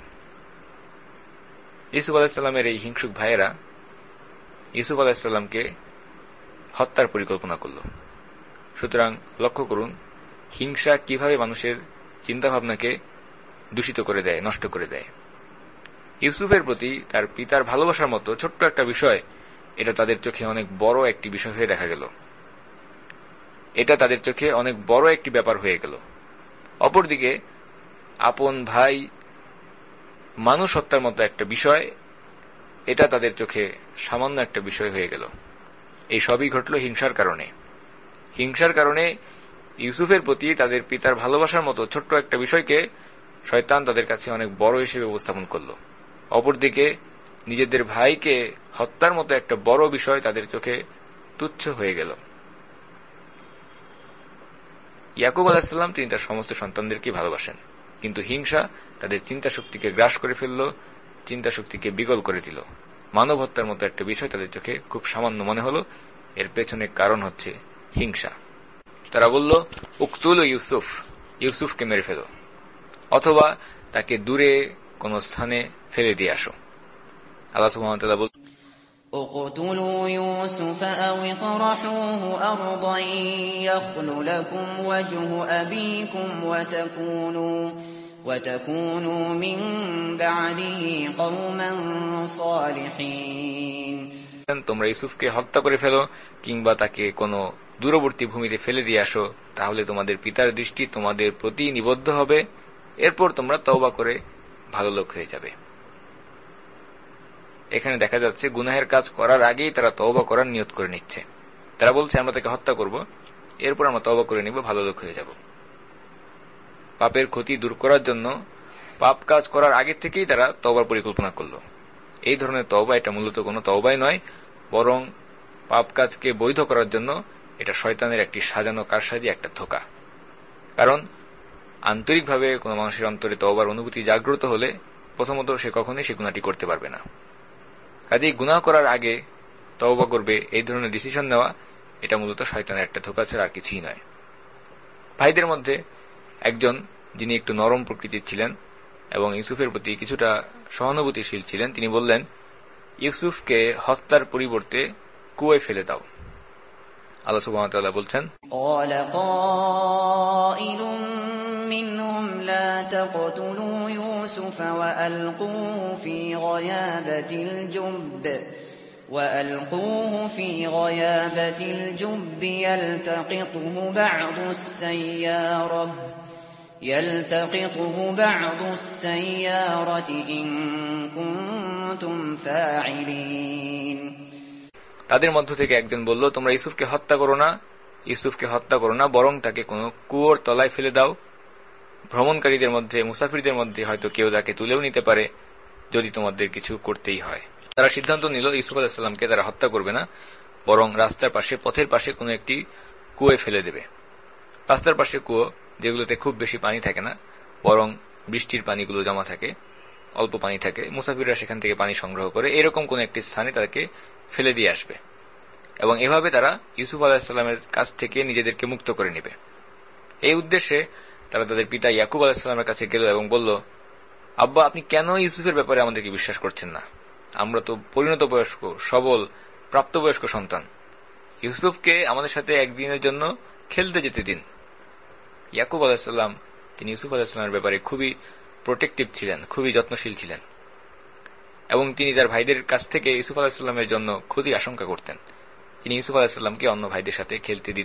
ইউসুফ আলাইহিস সালামের এই হিংসুক ভাইয়েরা ইউসুফ আলাইহিস সালামকে হত্যার পরিকল্পনা করল। সুতরাং লক্ষ্য করুন হিংসা কিভাবে মানুষের চিন্তাভাবনাকে দূষিত করে দেয়, নষ্ট করে দেয়। ইউসুফের প্রতি তার পিতার ভালোবাসার মতো ছোট্ট একটা বিষয়, এটা তাদের চোখে অনেক বড় একটি বিষয় হয়ে দেখা গেল, এটা তাদের চোখে অনেক বড় একটি ব্যাপার হয়ে গেল। অপরদিকে আপন ভাই মানুষ হত্যার মতো একটা বিষয়, এটা তাদের চোখে সামান্য একটা বিষয় হয়ে গেল। এই সবই ঘটল হিংসার কারণে। হিংসার কারণে ইউসুফের প্রতি তাদের পিতার ভালোবাসার মতো ছোট্ট একটা বিষয়কে শয়তান তাদের কাছে অনেক বড় হিসেবে উপস্থাপন করল। অপরদিকে নিজেদের ভাইকে হত্যার মতো একটা বড় বিষয় তাদের চোখে তুচ্ছ হয়ে গেল। ইয়াকুব আলাইহিস সালাম তিনি তার সমস্ত সন্তানদেরকে ভালোবাসেন, কিন্তু হিংসা তাদের চিন্তা শক্তিকে গ্রাস করে ফেলল, চিন্তা শক্তিকে বিকল করে দিল। মানব হত্যার মতো একটা বিষয় তাদের চোখে খুব সামান্য মনে হল, এর পেছনে কারণ হচ্ছে হিংসা। তারা বলল, উকতুল ইউসুফ, ইউসুফকে মেরে ফেলো, অথবা তাকে দূরে কোন স্থানে ফেলে দিয়ে আসো। আল্লাহ সুবহানাহু ওয়া তাআলা বলেন, اقتلوا يوسف أو اطرحوه أرضا يخل لكم وجه أبيكم وتكونوا من بعده قوما صالحين। তোমরা ইউসুফকে হত্যা করে ফেলো কিংবা তাকে কোনো দূরবর্তী ভূমিতে ফেলে দিয়ে আসো, তাহলে তোমাদের পিতার দৃষ্টি তোমাদের প্রতি নিবদ্ধ হবে, এরপর তোমরা তওবা করে ভালো লোক হয়ে যাবে। এখানে দেখা যাচ্ছে গুনাহের কাজ করার আগেই তারা তওবা করার নিয়ত করে নিচ্ছে। তারা বলছে আমরা তাকে হত্যা করব, এরপর আমরা তওবা করে নিব, ভালো লোক হয়ে যাব। পাপের ক্ষতি দূর করার জন্য পাপ কাজ করার আগে থেকেই তারা তওবার পরিকল্পনা করল। এই ধরনের তওবা এটা মূলত কোনো তওবাই নয়, বরং পাপ কাজকে বৈধ করার জন্য এটা শয়তানের একটি সাজানো কারসাজি, একটা ধোঁকা। কারণ আন্তরিকভাবে কোনো মানুষের অন্তরে তওবার অনুভূতি জাগ্রত হলে প্রথমত সে কখনোই সে গুনাহটি করতে পারবে না। কাজেই গুনাহ করার আগে তওবা করবে, এই ধরনের ডিসিশন নেওয়া এটা মূলত শয়তানের একটা ধোঁকা ছাড়া আর কিছুই নয়। ভাইদের মধ্যে একজন যিনি একটু নরম প্রকৃতির ছিলেন এবং ইউসুফের প্রতি কিছুটা সহানুভূতিশীল ছিলেন, তিনি বললেন, ইউসুফকে হত্যার পরিবর্তে কুয়োয় ফেলে দাও। আল্লাহ সুবহানাহু ওয়া তাআলা বলছেন, قال قائل منهم لا تقتلوا يوسف وألقوه في غيابة الجب يلتقطه بعض السيارة إن كنتم فاعلين। তাদের মধ্য থেকে একজন বলল, তোমরা ইউসুফকে হত্যা করো না, বরং তাকে কোন কুয়োর তলায় ফেলে দাও। ভ্রমণকারীদের মধ্যে, মুসাফিরদের মধ্যে হয়তো কেউ তাকে তুলেও নিতে পারে, যদি তোমাদের কিছু করতেই হয়। তারা সিদ্ধান্ত নিল ইউসুফ আলাইহিস সালামকে তারা হত্যা করবে না, বরং রাস্তার পাশে, পথের পাশে কোনো একটি কুয়োয় ফেলে দেবে। রাস্তার পাশে কুয়ো, যেগুলোতে খুব বেশি পানি থাকে না, বরং বৃষ্টির পানিগুলো জমা থাকে, অল্প পানি থাকে, মুসাফিররা সেখান থেকে পানি সংগ্রহ করে এরকম কোন একটি স্থানে তাদেরকে ফেলে দিয়ে আসবে এবং এভাবে তারা ইউসুফ আলাইহিস সালামের কাছ থেকে নিজেদেরকে মুক্ত করে নেবে। এই উদ্দেশ্যে তারা তাদের পিতা ইয়াকুব আলাইহিস সালামের কাছে গেল এবং বলল, আব্বা, আপনি কেন ইউসুফের ব্যাপারে আমাদেরকে বিশ্বাস করছেন না? আমরা তো পরিণত বয়স্ক, সবল, প্রাপ্তবয়স্ক সন্তান। ইউসুফকে আমাদের সাথে একদিনের জন্য খেলতে যেতে দিন। ইয়াকুব আলাইহিস সালাম তিনি ইউসুফ আলাইহিস সালামের ব্যাপারে খুবই প্রোটেক্টিভ ছিলেন, খুবই যত্নশীল ছিলেন এবং তিনি তার ভাইদের কাছ থেকে ইউসুফ আলাইহিস সালামের জন্য ক্ষতির আশঙ্কা করতেন। তিনি ইউসুফ আলাইহিস সালামকে অন্য ভাইদের সাথে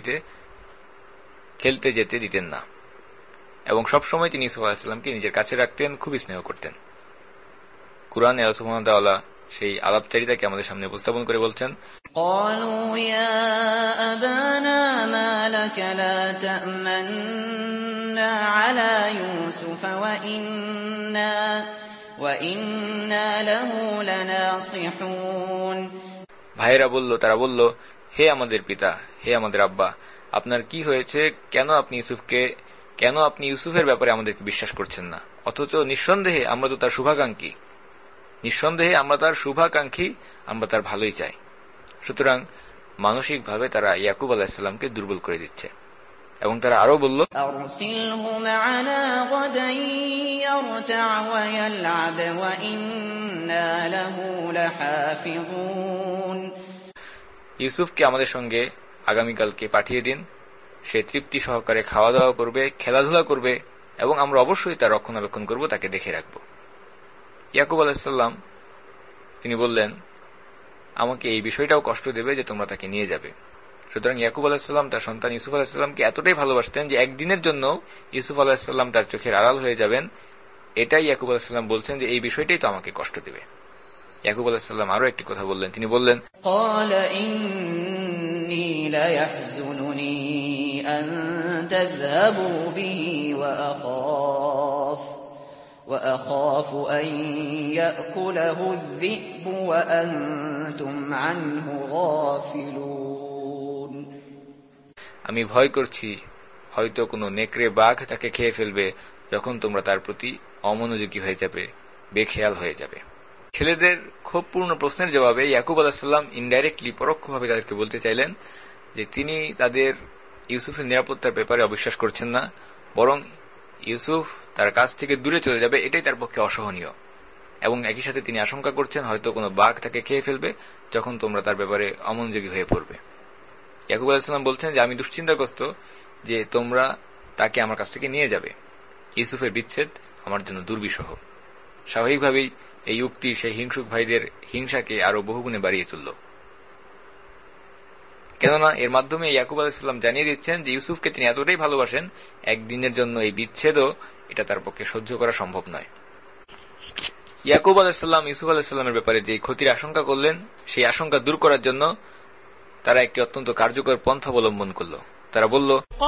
খেলতে যেতে দিতেন না এবং সবসময় তিনি ইউসুফ আলাইহিস সালামকে নিজের কাছে রাখতেন, খুবই স্নেহ করতেন। কুরআনে আল্লাহ সুবহানাহু ওয়া তাআলা সেই আলাপচারিতাকে আমাদের সামনে উপস্থাপন করে বলছেন, قالوا يا أبانا ما لك لا تأمنا على يوسف وإنا له لناصحون। ভাইরা তারা বলল, হে আমাদের পিতা, হে আমাদের আব্বা, আপনার কি হয়েছে? কেন আপনি ইউসুফের ব্যাপারে আমাদেরকে বিশ্বাস করছেন না? অথচ নিঃসন্দেহে আমরা তো তার শুভাকাঙ্ক্ষী, আমরা তার ভালোই চাই। সুতরাং মানসিকভাবে তারা ইয়াকুব আলাইহিস সালামকে দুর্বল করে দিচ্ছে এবং তারা আরো বলল, أرسله معنا غدا يرتع ويلعب وإنا له لحافظون। ইউসুফকে আমাদের সঙ্গে আগামীকালকে পাঠিয়ে দিন, সে তৃপ্তি সহকারে খাওয়া দাওয়া করবে, খেলাধুলা করবে এবং আমরা অবশ্যই তার রক্ষণাবেক্ষণ করব, তাকে দেখে রাখব। ইয়াকুব আলাইহিস সালাম তিনি বললেন, আমাকে এই বিষয়টাও কষ্ট দেবে যে তোমরা তাকে নিয়ে যাবে। সুতরাং ইয়াকুব আলাইহিস সালাম তার সন্তান ইউসুফ আলাইহিস সালামকে এতটাই ভালোবাসতেন যে একদিনের জন্য ইউসুফ আলাইহিস সালাম তার চোখের আড়াল হয়ে যাবেন, এটাই ইয়াকুব আলাইহিস সালাম বলছেন যে এই বিষয়টাই তো আমাকে কষ্ট দেবে। ইয়াকুব আলাইহিস সালাম আরো একটি কথা বললেন, তিনি বললেন, قال إني ليحزنني أن تذهبوا به وأخاف أن يأكله الذئب وأنتم عنه غافلون। আমি ভয় করছি হয়তো কোনো নেকড়ে বাঘ তাকে খেয়ে ফেলবে যখন তোমরা তার প্রতি অমনোযোগী হয়ে যাবে, বেখেয়াল হয়ে যাবে। ছেলেদের ক্ষোভপূর্ণ প্রশ্নের জবাবে ইয়াকুব আলাইহিস সালাম ইনডাইরেক্টলি পরোক্ষভাবে তাদেরকে বলতে চাইলেন যে তিনি তাদের ইউসুফের নিরাপত্তার ব্যাপারে অবিশ্বাস করছেন না, বরং ইউসুফ তার কাছ থেকে দূরে চলে যাবে এটাই তার পক্ষে অসহনীয়, এবং একই সাথে তিনি আশঙ্কা করছেন হয়তো কোনো বাঘ তাকে খেয়ে ফেলবে যখন তোমরা তার ব্যাপারে অমনোযোগী হয়ে পড়বে। ইয়াকুব আলাইহিস সালাম বলছেন যে আমি দুশ্চিন্তাগ্রস্ত যে তোমরা তাকে আমার কাছ থেকে নিয়ে যাবে। ইউসুফের বিচ্ছেদ আমার জন্য দুর্বিষহ। স্বাভাবিকভাবেই এই উক্তি সেই হিংসুক ভাইদের হিংসাকে আরো বহুগুণে বাড়িয়ে তুলল, কেননা এর মাধ্যমে ইয়াকুব আলাইহিস সালাম জানিয়ে দিচ্ছেন যে ইউসুফকে তিনি এতটাই ভালোবাসেন, একদিনের জন্য এই বিচ্ছেদও এটা তার পক্ষে সহ্য করা সম্ভব নয়। ইয়াকুব আলাইহিস সালাম ইউসুফ আলাইহিস সালামের ব্যাপারে যে ক্ষতির আশঙ্কা করলেন, সেই আশঙ্কা দূর করার জন্য তারা একটি অত্যন্ত কার্যকর পন্থা অবলম্বন করল। তারা বলল,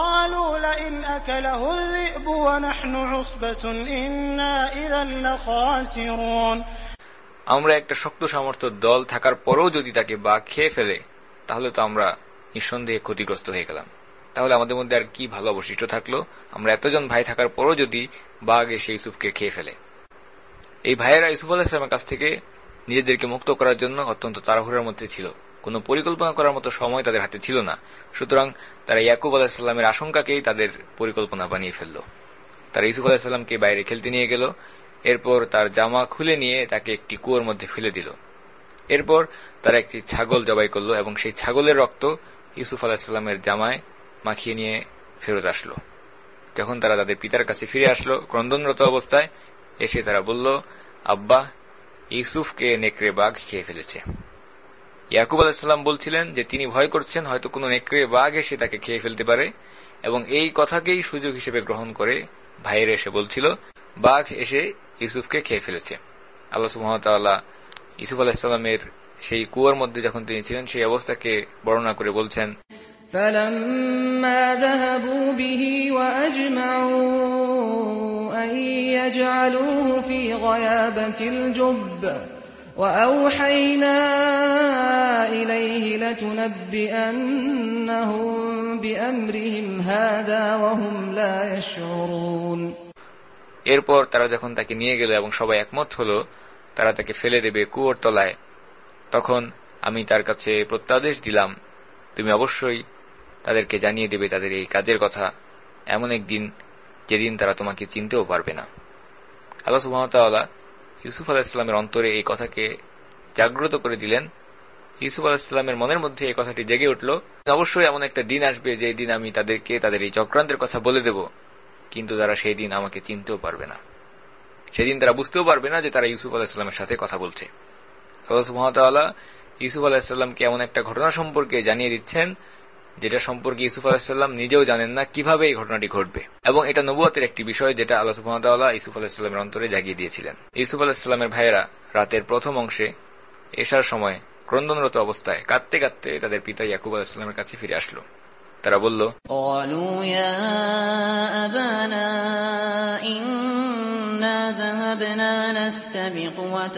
আমরা একটা শক্ত সামর্থ্য দল থাকার পরেও যদি তাকে বাঘ খেয়ে ফেলে তাহলে তো আমরা নিঃসন্দেহে ক্ষতিগ্রস্ত হয়ে গেলাম। তাহলে আমাদের মধ্যে আর কি ভালো অবশিষ্ট থাকলো? আমরা এতজন ভাই থাকার পরও যদি বাঘ এসে ইউসুফকে খেয়ে ফেলে। এই ভাইয়েরা ইউসুফ আলাইহিস সালামের কাছ থেকে নিজেদেরকে মুক্ত করার জন্য অত্যন্ত তাড়াহুড়ার মধ্যে ছিল, কোনো পরিকল্পনা করার মতো সময় তাদের হাতে ছিল না। সুতরাং তারা ইয়াকুব আলাইহিস সালামের আশঙ্কাকেই তাদের পরিকল্পনা বানিয়ে ফেলল। তারা ইউসুফ আলাইহিস সালামকে বাইরে খেলতে নিয়ে গেল, এরপর তার জামা খুলে নিয়ে তাকে একটি কুয়োর মধ্যে ফেলে দিল। এরপর তারা একটি ছাগল জবাই করল এবং সেই ছাগলের রক্ত ইউসুফ আলাইহিস সালামের জামায় মাখিয়ে নিয়ে ফেরত আসলো। যখন তারা তাদের পিতার কাছে ফিরে আসলো ক্রন্দনরত অবস্থায়, এসে তারা বলল, আব্বা, ইউসুফকে নেকড়ে বাঘ খেয়ে ফেলেছে। ইয়াকুব আলাইহিস সালাম বলছিলেন যে তিনি ভয় করছেন হয়তো কোনো নেকড়ে বাঘ এসে তাকে খেয়ে ফেলতে পারে, এবং এই কথাকেই সুযোগ হিসেবে গ্রহণ করে ভাইয়ের এসে বলছিল বাঘ এসে ইউসুফকে খেয়ে ফেলেছে। আল্লাহ সুবহানাহু ওয়া তাআলা ইউসুফ আলাইহিস সালামের সেই কুয়োর মধ্যে যখন তিনি ছিলেন সেই অবস্থাকে বর্ণনা করে বলছেন, فَلَمَّا ذَهَبُوا بِهِ وَأَجْمَعُوا أَن يَجْعَلُوهُ فِي غَيَابَتِ الْجُبِّ وَأَوْحَيْنَا إِلَيْهِ لَتُنَبِّئَنَّهُم بِأَمْرِهِمْ هَذَا وَهُمْ لَا يَشْعُرُونَ। এরপর তারা যখন তাকে নিয়ে গেল এবং সবাই একমত হলো তারা তাকে ফেলে দেবে কুয়োর তলায়, তখন আমি তার কাছে প্রত্যাদেশ দিলাম, তুমি অবশ্যই তাদেরকে জানিয়ে দেবে তাদের এই কাজের কথা এমন একদিন যেদিন তারা তোমাকে চিনতেও পারবে না। আল্লাহ সুবহানাহু ওয়া তাআলা ইউসুফ আলাইহিস সালামের অন্তরে এই কথাকে জাগ্রত করে দিলেন। ইউসুফ আলাইহিস সালামের মনের মধ্যে এই কথাটি জেগে উঠল, অবশ্যই এমন একটা দিন আসবে যে দিন আমি তাদেরকে তাদের এই চক্রান্তের কথা বলে দেব, কিন্তু তারা সেই দিন আমাকে চিনতেও পারবে না, সেদিন তারা বুঝতেও পারবে না যে তারা ইউসুফ আলাইহিস সালামের সাথে কথা বলছে। আল্লাহ সুবহানাহু ওয়া তাআলা ইউসুফ আলাইহিস সালামকে এমন একটা ঘটনা সম্পর্কে জানিয়ে দিচ্ছেন যেটা সম্পর্কে ইউসুফ আলাইহিস সালাম নিজেও জানেন না কিভাবে এই ঘটনাটি ঘটবে, এবং এটা নবুয়তের একটি বিষয় যেটা আল্লাহ সুবহানাহু ওয়া তাআলা ইউসুফ আলাইহিস সালামের অন্তরে জাগিয়ে দিয়েছিলেন। ইউসুফ আলাইহিস সালামের ভাইয়েরা রাতের প্রথম অংশে এশার সময় ক্রন্দনরত অবস্থায় কাঁদতে কাঁদতে তাদের পিতা ইয়াকুব আলাইহিস সালামের কাছে ফিরে আসলো। তারা বলল, قالوا يا أبانا إنا ذهبنا نستبق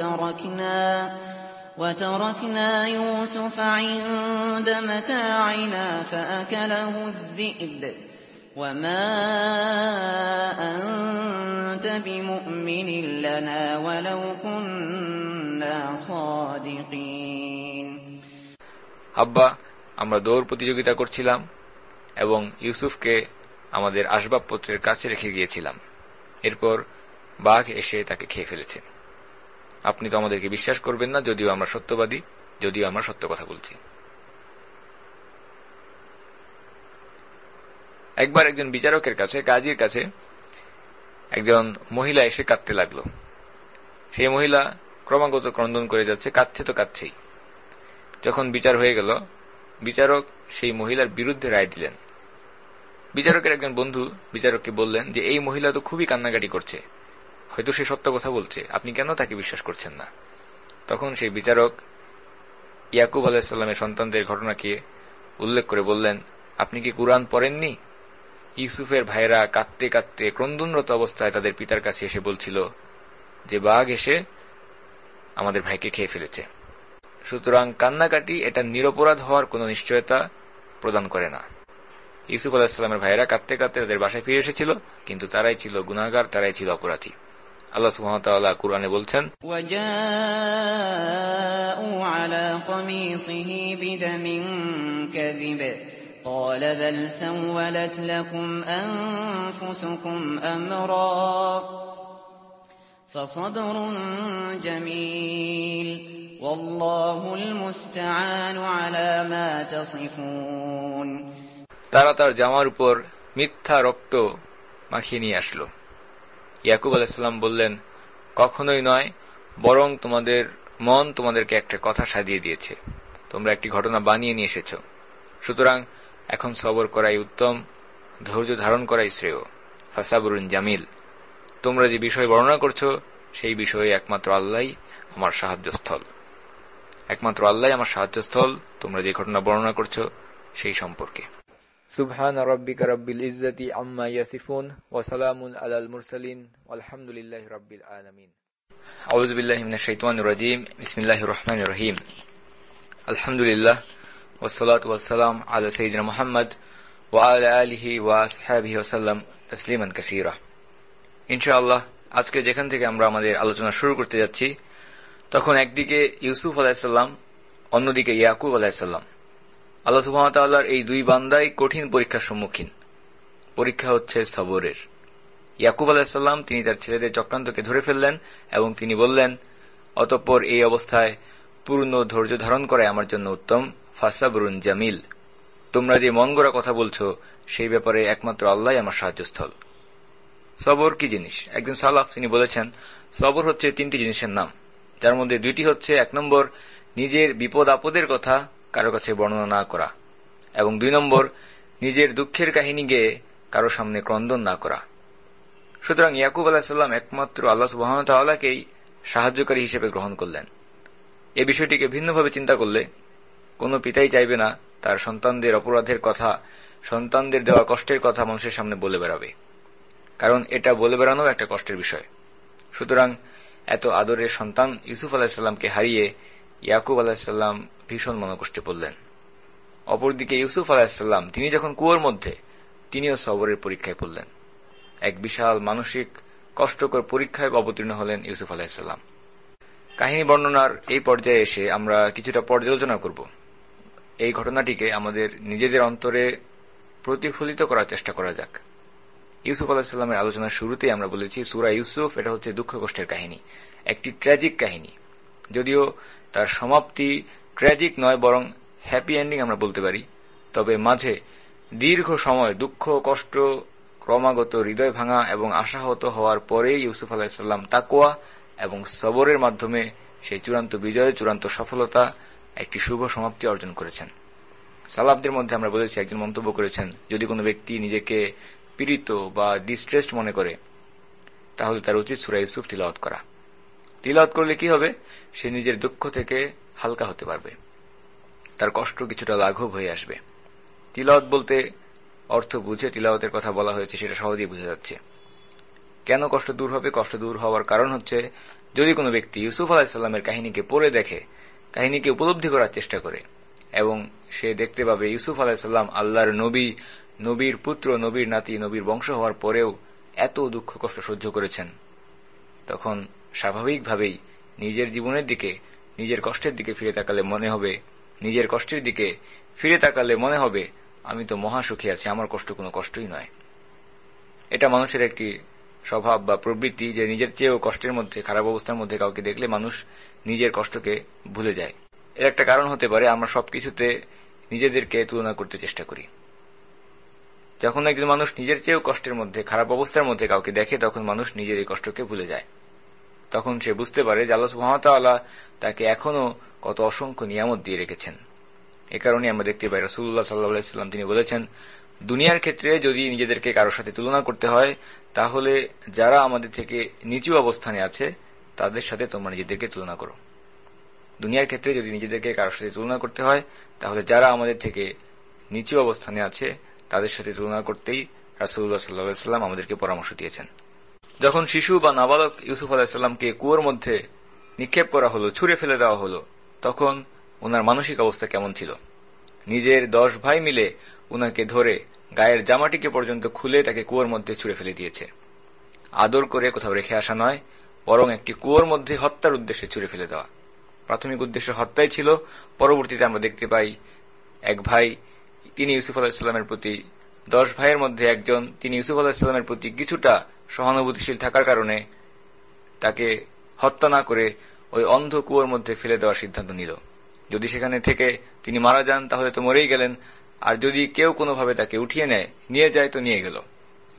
وتركنا يوسف عند متاعنا فأكله الذئب وما أنت بمؤمن لنا ولو كنا صادقين। আব্বা, আমরা দৌড় প্রতিযোগিতা করছিলাম এবং ইউসুফকে আমাদের আসবাবপত্রের কাছে রেখে গিয়েছিলাম, এরপর বাঘ এসে তাকে খেয়ে ফেলেছে। আপনি তো আমাদেরকে বিশ্বাস করবেন না, যদিও আমরা সত্যবাদী, যদিও আমরা সত্য কথা বলছি। একবার একজন বিচারকের কাছে, কাজীর কাছে একজন মহিলা এসে কাঁদতে লাগলো। সেই মহিলা ক্রমাগত ক্রন্দন করে যাচ্ছে, কাঁদছে তো কাঁদছেই। যখন বিচার হয়ে গেল, বিচারক সেই মহিলার বিরুদ্ধে রায় দিলেন। বিচারকের একজন বন্ধু বিচারককে বললেন যে এই মহিলা তো খুবই কান্নাকাটি করছে, হয়তো সে সত্য কথা বলছে, আপনি কেন তাকে বিশ্বাস করছেন না? তখন সেই বিচারক ইয়াকুব আলাইহিস সালামের সন্তানদের ঘটনাকে উল্লেখ করে বললেন, আপনি কি কুরআন পড়েননি? ইউসুফের ভাইরা কাঁদতে কাঁদতে ক্রন্দনরত অবস্থায় তাদের পিতার কাছে এসে বলছিল যে বাঘ এসে আমাদের ভাইকে খেয়ে ফেলেছে। সুতরাং কান্নাকাটি এটা নিরপরাধ হওয়ার কোন নিশ্চয়তা প্রদান করে না। ইউসুফ আলাইহিস সালামের ভাইয়েরা কাঁদতে কাঁদতে তাদের বাসায় ফিরে এসেছিল, কিন্তু তারাই ছিল গুনাহগার, তারাই ছিল অপরাধী। আল্লাহ সুবহানাহু ওয়া তাআলা কুরআনে বলছেন, وَجَاءُوا عَلَى قَمِيصِهِ بِدَمٍ كَذِبٍ قَالَ بَلْ سَوَّلَتْ لَكُمْ أَنفُسُكُمْ أَمْرًا فَصَبْرٌ جَمِيلٌ وَاللَّهُ الْمُسْتَعَانُ عَلَى مَا تَصِفُونَ। তারা তার জামার উপর মিথ্যা রক্ত মাখিয়ে নিয়ে আসলো। ইয়াকুব আলাইহিস সালাম বললেন, কখনোই নয়, বরং তোমাদের মন তোমাদেরকে একটা কথা সাজিয়ে দিয়েছে, তোমরা একটি ঘটনা বানিয়ে নিয়ে এসেছো। সুতরাং এখন সবর করাই উত্তম, ধৈর্য ধারণ করাই শ্রেয়। ফাসাবরুন জামিল, তোমরা যে বিষয় বর্ণনা করছো সেই বিষয়ে একমাত্র আল্লাহই আমার সাহায্যস্থল। একমাত্র আল্লাহই আমার সাহায্যস্থল তোমরা যে ঘটনা বর্ণনা করছো সেই সম্পর্কে। সুবহান রাব্বিকা রাব্বিল ইজ্জাতি আম্মা ইয়াসিফুন ওয়া সালামুন আলাল মুরসালিন ওয়ালহামদুলিল্লাহি রাব্বিল আলামিন। আউযু বিল্লাহি মিনাশ শাইতানির রাজীম। বিসমিল্লাহির রহমানির রহিম। আলহামদুলিল্লাহ ওয়াসসালাতু ওয়াসসালামু আলা সাইয়্যিদিনা মুহাম্মদ ওয়া আলা আলিহি ওয়া আসহাবিহি ওয়া সাল্লাম তাসলিমান কাসীরা। ইনশাআল্লাহ আজকে যেখান থেকে আমরা আমাদের আলোচনা শুরু করতে যাচ্ছি, তখন একদিকে ইউসুফ আলাইহিস সালাম, অন্যদিকে ইয়াকুব আলাইহিস সালাম। আল্লাহ সুবহানাহু ওয়া তাআলার এই দুই বান্দাই কঠিন পরীক্ষার সম্মুখীন। পরীক্ষা হচ্ছে সবরের। ইয়াকুব আলাইহিস সালাম তিনি তার ছেলেদের চক্রান্তকে ধরে ফেললেন এবং তিনি বললেন, অতঃপর এই অবস্থায় পূর্ণ ধৈর্য ধারণ করাই আমার জন্য উত্তম। ফাসাবরুন জামিল, তোমরা যে মন গড়া কথা বলছো সেই ব্যাপারে একমাত্র আল্লাহই আমার সাহায্যস্থল। সবর কি জিনিস? একজন সালাফ তিনি বলেছেন, সবর হচ্ছে তিনটি জিনিসের নাম, যার মধ্যে দুইটি হচ্ছে, 1 নম্বর নিজের বিপদ আপদের কথা কারো কাছে বর্ণনা না করা, এবং 2 নম্বর নিজের দুঃখের কাহিনী গেয়ে কারো সামনে ক্রন্দন না করা। সুতরাং ইয়াকুব আলাইহিস সালাম একমাত্র আল্লাহ সুবহানাহু ওয়া তাআলাকেই সাহায্যকারী হিসেবে গ্রহণ করলেন। এই বিষয়টিকে ভিন্নভাবে চিন্তা করলে কোনো পিতাই চাইবে না তার সন্তানদের অপরাধের কথা, সন্তানদের দেওয়া কষ্টের কথা মানুষের সামনে বলে বেড়াবে, কারণ এটা বলে বেড়ানো একটা কষ্টের বিষয়। সুতরাং এত আদরের সন্তান ইউসুফ আলাইহিস সালামকে হারিয়ে ইয়াকুব আলাইহিস সালাম ভীষণ মনোকষ্টে পড়লেন। অপরদিকে ইউসুফ আলাইহিস সালাম তিনি যখন কুয়োর মধ্যে, তিনিও সবরের পরীক্ষায় পড়লেন। এক বিশাল মানসিক কষ্টকর পরীক্ষায় অবতীর্ণ হলেন ইউসুফ আলাইহিস সালাম। কাহিনী বর্ণনার এই পর্যায়ে এসে আমরা কিছুটা পর্যালোচনা করব। এই ঘটনাটিকে আমাদের নিজেদের অন্তরে প্রতিফলিত করার চেষ্টা করা যাক। ইউসুফ আলাইহিস সালামের আলোচনার শুরুতেই আমরা বলেছি, সূরা ইউসুফ এটা হচ্ছে দুঃখ কষ্টের কাহিনী, একটি ট্র্যাজিক কাহিনী। যদিও তার সমাপ্তি ট্র্যাজিক নয়, বরং হ্যাপি এন্ডিং আমরা বলতে পারি, তবে মাঝে দীর্ঘ সময় দুঃখ কষ্ট, ক্রমাগত হৃদয় ভাঙা এবং আশাহত হওয়ার পরেই ইউসুফ আলাইহিস সালাম তাকওয়া এবং সবরের মাধ্যমে সেই চূড়ান্ত বিজয়, চূড়ান্ত সফলতা, একটি শুভ সমাপ্তি অর্জন করেছেন। সালাফদের মধ্যে আমরা বলেছি, একজন মন্তব্য করেছেন, যদি কোনো ব্যক্তি নিজেকে পীড়িত বা ডিস্ট্রেসড মনে করে তাহলে তার উচিত সূরা ইউসুফ তিলাওয়াত করা। তিলাওয়াত করলে কি হবে? সে নিজের দুঃখ থেকে হালকা হতে পারবে, তার কষ্ট কিছুটা লাঘব হয়ে আসবে। তিলাওয়াত বলতে অর্থ বুঝে তিলাওয়াতের কথা বলা হয়েছে, সেটা সহজেই বোঝা যাচ্ছে। কেন কষ্ট দূর হবে? কষ্ট দূর হওয়ার কারণ হচ্ছে, যদি কোনো ব্যক্তি ইউসুফ আলাইহিস সালামের কাহিনীকে পড়ে দেখে, কাহিনীকে উপলব্ধি করার চেষ্টা করে, এবং সে দেখতে পাবে ইউসুফ আলাইহিস সালাম আল্লাহর নবী, নবীর পুত্র, নবীর নাতি, নবীর বংশ হওয়ার পরেও এত দুঃখ কষ্ট সহ্য করেছেন, তখন স্বাভাবিকভাবেই নিজের জীবনের দিকে, নিজের কষ্টের দিকে ফিরে তাকালে মনে হবে, নিজের কষ্টের দিকে ফিরে তাকালে মনে হবে, আমি তো মহাসুখী আছি, আমার কষ্ট কোনো কষ্টই নয়। এটা মানুষের একটি স্বভাব বা প্রবৃত্তি যে নিজের চেয়েও কষ্টের মধ্যে, খারাপ অবস্থার মধ্যে কাউকে দেখলে মানুষ নিজের কষ্টকে ভুলে যায়। এর একটা কারণ হতে পারে আমরা সবকিছুতে নিজেদেরকে তুলনা করতে চেষ্টা করি। যখন একজন মানুষ নিজের চেয়েও কষ্টের মধ্যে, খারাপ অবস্থার মধ্যে কাউকে দেখে, তখন মানুষ নিজের এই কষ্টকে ভুলে যায়। তখন সে বুঝতে পারে যে আল্লাহ সুবহানাহু ওয়া তাআলা তাকে এখনো কত অসংখ্য নিয়ামত দিয়ে রেখেছেন। এ কারণে আমরা দেখতে পাই রাসূলুল্লাহ সাল্লাল্লাহু আলাইহি ওয়াসাল্লাম তিনি বলেছেন, দুনিয়ার ক্ষেত্রে যদি নিজেদেরকে কারোর সাথে তুলনা করতে হয়, তাহলে যারা আমাদের থেকে নিচু অবস্থানে আছে তাদের সাথে তোমরা নিজেদেরকে তুলনা করো। দুনিয়ার ক্ষেত্রে যদি নিজেদেরকে কারোর সাথে তুলনা করতে হয়, তাহলে যারা আমাদের থেকে নিচু অবস্থানে আছে তাদের সাথে তুলনা করতেই রাসূলুল্লাহ সাল্লাল্লাহু আলাইহি ওয়াসাল্লাম আমাদেরকে পরামর্শ দিয়েছেন। যখন শিশু বা নাবালক ইউসুফ আলাইহিস সালামকে কুয়োর মধ্যে নিক্ষেপ করা হলো, ছুঁড়ে ফেলে দেওয়া হলো, তখন ওনার মানসিক অবস্থা কেমন ছিল? নিজের 10 ভাই মিলে উনাকে ধরে গায়ের জামাটিকে পর্যন্ত খুলে তাকে কুয়োর মধ্যে ছুঁড়ে ফেলে দিয়েছে। আদর করে কোথাও রেখে আসা নয়, বরং একটি কুয়োর মধ্যে হত্যার উদ্দেশ্যে ছুঁড়ে ফেলে দেওয়া। প্রাথমিক উদ্দেশ্য হত্যাই ছিল। পরবর্তীতে আমরা দেখতে পাই এক ভাই, তিনি ইউসুফ আলাইহিসসালামের প্রতি, 10 ভাইয়ের মধ্যে একজন, তিনি ইউসুফ আলাইহিসসালামের প্রতি কিছুটা সহানুভূতিশীল থাকার কারণে তাকে হত্যা না করে ওই অন্ধ কুয়োর মধ্যে ফেলে দেওয়ার সিদ্ধান্ত নিল। যদি সেখানে থেকে তিনি মারা যান তাহলে তো মরেই গেলেন, আর যদি কেউ কোনোভাবে তাকে উঠিয়ে নেয়, নিয়ে যায় তো নিয়ে গেল।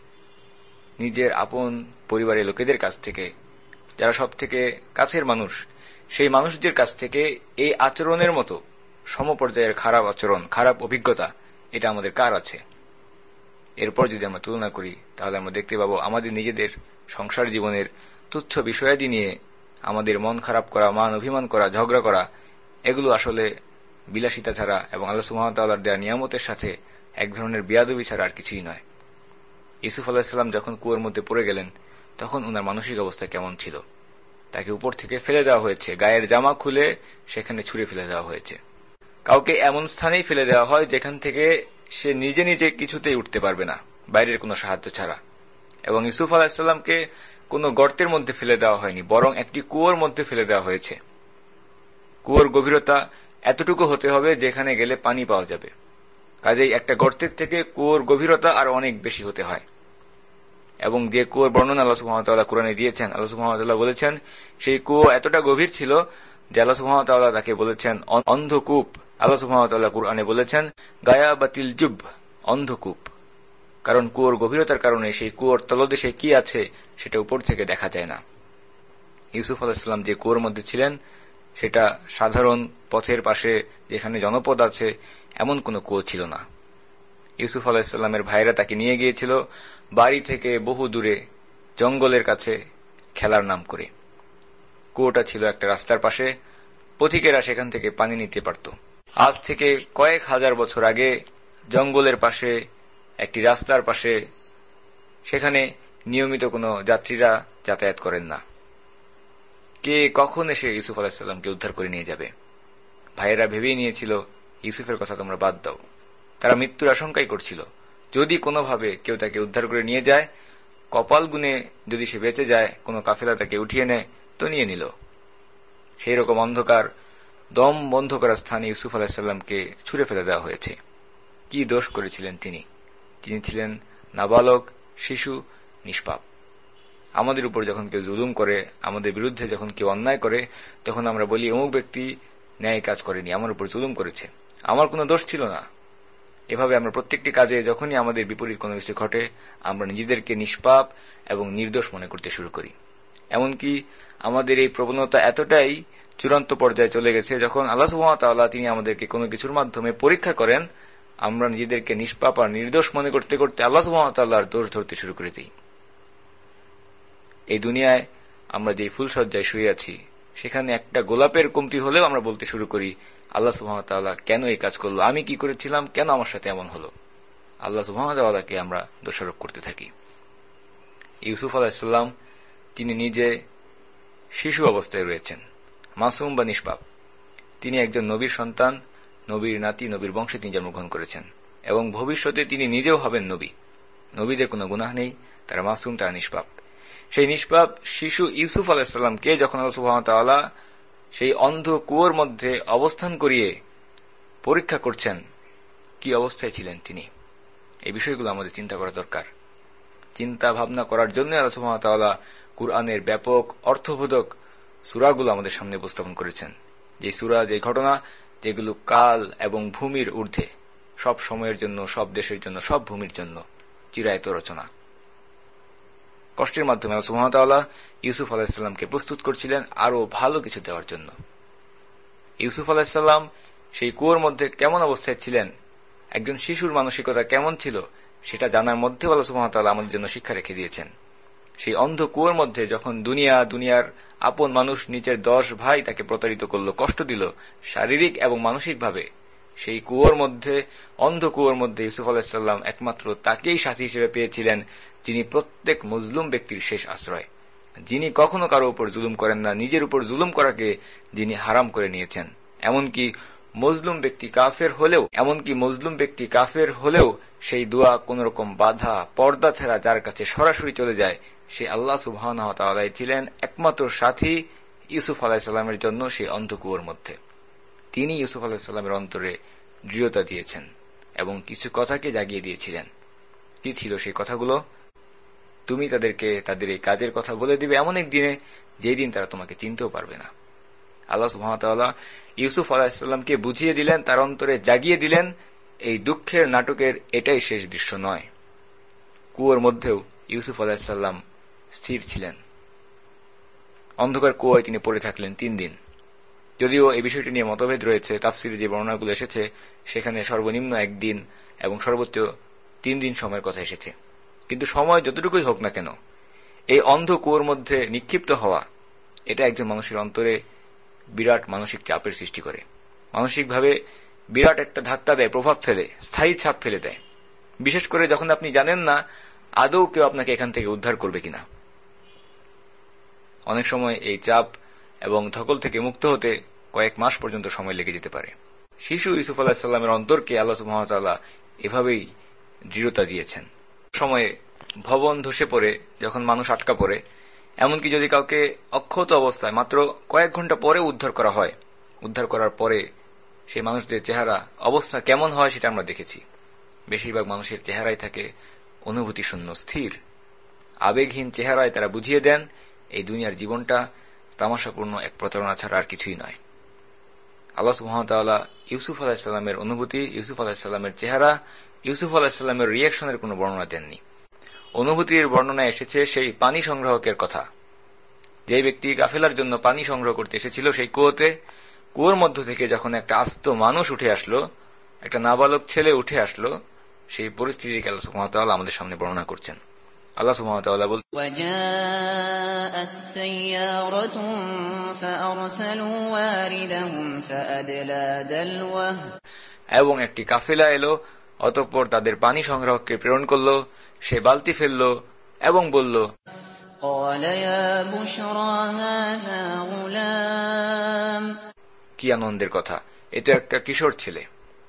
নিজের আপন পরিবারের লোকেদের কাছ থেকে, যারা সব থেকে কাছের মানুষ, সেই মানুষদের কাছ থেকে এই আচরণের মতো সমপর্যায়ের খারাপ আচরণ, খারাপ অভিজ্ঞতা, এটা আমাদের কার আছে? এরপর যদি আমরা তুলনা করি তাহলে আমরা দেখতে পাবো আমাদের নিজেদের সংসার জীবনের তুচ্ছ বিষয়াদি নিয়ে আমাদের মন খারাপ করা, মান অভিমান করা, ঝগড়া করা, এগুলো আসলে বিলাসিতা ছাড়া এবং আল্লাহ সুবহানাহু ওয়া তাআলার দেয়া নিয়ামতের সাথে এক ধরনের বিয়াদবি ছাড়া আর কিছুই নয়। ইউসুফ আলাইহিস সালাম যখন কুয়োর মধ্যে পড়ে গেলেন তখন ওনার মানসিক অবস্থা কেমন ছিল? তাকে উপর থেকে ফেলে দেওয়া হয়েছে, গায়ের জামা খুলে সেখানে ছুঁড়ে ফেলে দেওয়া হয়েছে। কাউকে এমন স্থানেই ফেলে দেওয়া হয় যেখান থেকে সে নিজে নিজে কিছুতেই উঠতে পারবে না, বাইরের কোনো সাহায্য ছাড়া। এবং ইউসুফ আলাইহিস সালামকে কোনো গর্তের মধ্যে ফেলে দেওয়া হয়নি, বরং একটি কুয়োর মধ্যে ফেলে দেওয়া হয়েছে। কুয়োর গভীরতা এতটুকু হতে হবে যেখানে গেলে পানি পাওয়া যাবে। কাজেই একটা গর্তের থেকে কুয়োর গভীরতা আর অনেক বেশি হতে হয়। এবং যে কুয়োর বর্ণনা আল্লাহ সুবহানাহু ওয়া তাআলা কুরআনে দিয়েছেন, আল্লাহ সুবহানাহু ওয়া তাআলা বলেছেন সেই কুয়ো এতটা গভীর ছিল যে আল্লাহ সুবহানাহু ওয়া তাআলা তাকে বলেছেন অন্ধকূপ। আল্লাহ সুবহানাহু ওয়া তাআলা কুরআনে বলেছেন গায়াবাতিল জুব, অন্ধকূপ। কারণ কুয়োর গভীরতার কারণে সেই কুয়োর তলদেশে কি আছে সেটা উপর থেকে দেখা যায় না। ইউসুফ আলাইহিস সালাম যে কুয়োর মধ্যে ছিলেন সেটা সাধারণ পথের পাশে যেখানে জনপদ আছে এমন কোনো কুয়ো ছিল না। ইউসুফ আলাইহিস সালামের ভাইরা তাকে নিয়ে গিয়েছিল বাড়ি থেকে বহু দূরে জঙ্গলের কাছে খেলার নাম করে। কুয়োটা ছিল একটা রাস্তার পাশে, পথিকেরা সেখান থেকে পানি নিতে পারত। আজ থেকে কয়েক হাজার বছর আগে জঙ্গলের পাশে একটি রাস্তার পাশে, সেখানে নিয়মিত কোনো যাত্রীরা যাতায়াত করেন না। কে কখন এসে ইউসুফ আলাইহিস সালামকে উদ্ধার করে নিয়ে যাবে? ভাইয়েরা ভেবেই নিয়েছিল ইউসুফের কথা তোমরা বাদ দাও। তারা মৃত্যুর আশঙ্কাই করছিল। যদি কোনোভাবে কেউ তাকে উদ্ধার করে নিয়ে যায়, কপাল গুনে যদি সে বেঁচে যায়, কোনো কাফেলা তাকে উঠিয়ে নেয় তো নিয়ে নিল। সেই রকম অন্ধকার, দম বন্ধ করা স্থানে ইউসুফ আলাইহিস সালামকে ছুঁড়ে ফেলে দেওয়া হয়েছে। কি দোষ করেছিলেন তিনি? তিনি ছিলেন নাবালক, শিশু, নিষ্পাপ। আমাদের উপর যখন কেউ জুলুম করে, আমাদের বিরুদ্ধে যখন কেউ অন্যায় করে, তখন আমরা বলি অমুক ব্যক্তি ন্যায় কাজ করেনি, আমার উপর জুলুম করেছে, আমার কোনো দোষ ছিল না। এভাবে আমরা প্রত্যেকটি কাজে যখনই আমাদের বিপরীত কোনো কিছু ঘটে, আমরা নিজেদেরকে নিষ্পাপ এবং নির্দোষ মনে করতে শুরু করি। এমনকি আমাদের এই প্রবণতা এতটাই চূড়ান্ত পর্যায়ে চলে গেছে, যখন আল্লাহ সুবহানাহু ওয়া তাআলা তিনি আমাদেরকে কোনো কিছুর মাধ্যমে পরীক্ষা করেন, আমরা নিজেদেরকে নিষ্পাপ আর নির্দোষ মনে করতে করতে আল্লাহ সুবহানাহু ওয়া তাআলার দোষ ধরতে শুরু করে দিই। এই দুনিয়ায় আমরা যে ফুলসজ্জায় শুয়ে আছি, সেখানে একটা গোলাপের কমতি হলেও আমরা বলতে শুরু করি আল্লাহ সুবহানাহু ওয়া তাআলা কেন এই কাজ করলো, আমি কি করেছিলাম, কেন আমার সাথে এমন হলো। আল্লাহ সুবহানাহু ওয়া তাআলাকে আমরা দোষারোপ করতে থাকি। ইউসুফ আলাইহিস সালাম তিনি নিজে শিশু অবস্থায় রয়েছেন, মাসুম বা নিষ্পাপ। তিনি একজন নবীর সন্তান, নবীর নাতি, নবীর বংশে তিনি জন্মগ্রহণ করেছেন এবং ভবিষ্যতে তিনি নিজেও হবেন নবী। নবীদের কোনো গুনাহ নেই, তারা মাসুম, তারা নিষ্পাপ। সেই নিষ্পাপ শিশু ইউসুফ আলাইহিস সালামকে যখন আল্লাহ সুবহানাহু ওয়া তাআলা সেই অন্ধ কুয়োর মধ্যে অবস্থান করিয়ে পরীক্ষা করছেন, কি অবস্থায় ছিলেন তিনি, এই বিষয়গুলো আমাদের চিন্তা করা দরকার। চিন্তা ভাবনা করার জন্য আল্লাহ সুবহানাহু ওয়া তাআলা কুরআনের ব্যাপক অর্থবোধক সূরাগুলো আমাদের সামনে উপস্থাপন করেছেন। যে সূরা, যে ঘটনা, যেগুলো কাল এবং ভূমির ঊর্ধ্বে, সব সময়ের জন্য, সব দেশের জন্য, সব ভূমির জন্য চিরায়ত রচনা। কষ্টের মাধ্যমে আল্লাহ সুবহানাহু ওয়া তাআলা ইউসুফ আলাইহিস সালামকে প্রস্তুত করছিলেন আরো ভালো কিছু দেওয়ার জন্য। ইউসুফ আলাইহিস সালাম সেই কুয়োর মধ্যে কেমন অবস্থায় ছিলেন, একজন শিশুর মানসিকতা কেমন ছিল, সেটা জানার মধ্যে আল্লাহ সুবহানাহু ওয়া তাআলা আমাদের জন্য শিক্ষা রেখে দিয়েছেন। সেই অন্ধ কুয়োর মধ্যে যখন দুনিয়ার আপন মানুষ, নিচের 10 ভাই তাকে প্রতারিত করল, কষ্ট দিল শারীরিক এবং মানসিকভাবে, সেই কুয়োর মধ্যে, অন্ধ কুয়োর মধ্যে ইউসুফ আলাইহিস সালাম একমাত্র তাকেই সাথী হিসেবে পেয়েছিলেন যিনি প্রত্যেক মজলুম ব্যক্তির শেষ আশ্রয়, যিনি কখনো কারো উপর জুলুম করেন না, নিজের উপর জুলুম করাকে যিনি হারাম করে নিয়েছেন। এমনকি মজলুম ব্যক্তি কাফের হলেও, এমনকি মজলুম ব্যক্তি কাফের হলেও সেই দোয়া কোন রকম বাধা পর্দা ছাড়া যার কাছে সরাসরি চলে যায়, সে আল্লাহ সুবহানাহু ওয়া তাআলাই ছিলেন একমাত্র সাথী ইউসুফ আলাইহিস সালামের জন্য সেই অন্ধকুয়োর মধ্যে। তিনি ইউসুফ আলাইহিস সালামের অন্তরে দৃঢ়তা দিয়েছেন এবং কিছু কথাকে জাগিয়ে দিয়েছিলেন। কি ছিল সেই কথাগুলো? তুমি তাদেরকে তাদের এই কাজের কথা বলে দিবে এমন এক দিনে যেই দিন তারা তোমাকে চিনতেও পারবে না। আল্লাহ সুবহানাহু ওয়া তাআলা ইউসুফ আলাইহিস সালামকে বুঝিয়ে দিলেন, তার অন্তরে জাগিয়ে দিলেন এই দুঃখের নাটকের এটাই শেষ দৃশ্য নয়। কুয়োর মধ্যেও ইউসুফ আলাইহিস সালাম স্থির ছিলেন। অন্ধকার কুয়োয় তিনি পড়ে থাকলেন 3 দিন। যদিও এই বিষয়টি নিয়ে মতভেদ রয়েছে, তাফসিরে যে বর্ণনাগুলো এসেছে সেখানে সর্বনিম্ন 1 দিন এবং সর্বোচ্চ 3 দিন সময়ের কথা এসেছে। কিন্তু সময় যতটুকুই হোক না কেন, এই অন্ধ কুয়োর মধ্যে নিক্ষিপ্ত হওয়া এটা একজন মানুষের অন্তরে বিরাট মানসিক চাপের সৃষ্টি করে, মানসিকভাবে বিরাট একটা ধাক্কা দেয়, প্রভাব ফেলে, স্থায়ী ছাপ ফেলে দেয়। বিশেষ করে যখন আপনি জানেন না আদৌ কেউ আপনাকে এখান থেকে উদ্ধার করবে কিনা। অনেক সময় এই চাপ এবং ধকল থেকে মুক্ত হতে কয়েক মাস পর্যন্ত সময় লেগে যেতে পারে। শিশু ইউসুফ আলাইহিস সালামের অন্তরকে আল্লাহ সুবহানাহু ওয়া তাআলা এভাবেই দৃঢ়তা দিয়েছেন। সময়ে ভবন ধসে পড়ে যখন মানুষ আটকা পড়ে, এমনকি যদি কাউকে অক্ষত অবস্থায় মাত্র কয়েক ঘন্টা পরে উদ্ধার করা হয়, উদ্ধার করার পরে সেই মানুষদের চেহারা অবস্থা কেমন হয় সেটা আমরা দেখেছি। বেশিরভাগ মানুষের চেহারায় থাকে অনুভূতি শূন্য, স্থির, আবেগহীন চেহারায় তারা বুঝিয়ে দেন এই দুনিয়ার জীবনটা তামাশাপূর্ণ এক প্রতারণা ছাড়া আর কিছুই নয়। আল্লাহ সুবহানাহু ওয়া তাআলা ইউসুফ আলাইহিস সালামের অনুভূতি, ইউসুফ আলাইহিস সালামের চেহারা, ইউসুফ আলাইহিস সালামের রিঅ্যাকশনের কোনো বর্ণনা দেননি। অনুভূতির বর্ণনা এসেছে সেই পানি সংগ্রাহকের কথা। যে ব্যক্তি কাফেলার জন্য পানি সংগ্রহ করতে এসেছিল সেই কুয়োতে, কুয়োর মধ্য থেকে যখন একটা আস্ত মানুষ উঠে আসলো, একটা নাবালক ছেলে উঠে আসলো, সেই পরিস্থিতিকে আল্লাহ সুবহানাহু ওয়া তাআলা আমাদের সামনে বর্ণনা করছেন। আল্লাহ সুবহানাহু ওয়া তাআলা বলছেন, وَجَاءَتْ سَيَّارَةٌ فَأَرْسَلُوا وَارِدَهُمْ فَأَدْلَى دَلْوَهُ, এবং একটি কাফেলা এলো, অতঃপর তাদের পানি সংগ্রাহককে প্রেরণ করল, সে বালতি ফেলল এবং বলল, قَالَ يَا بُشْرَى هَٰذَا غُلَامٌ, কি আনন্দের কথা, এ তো একটা কিশোর ছেলে।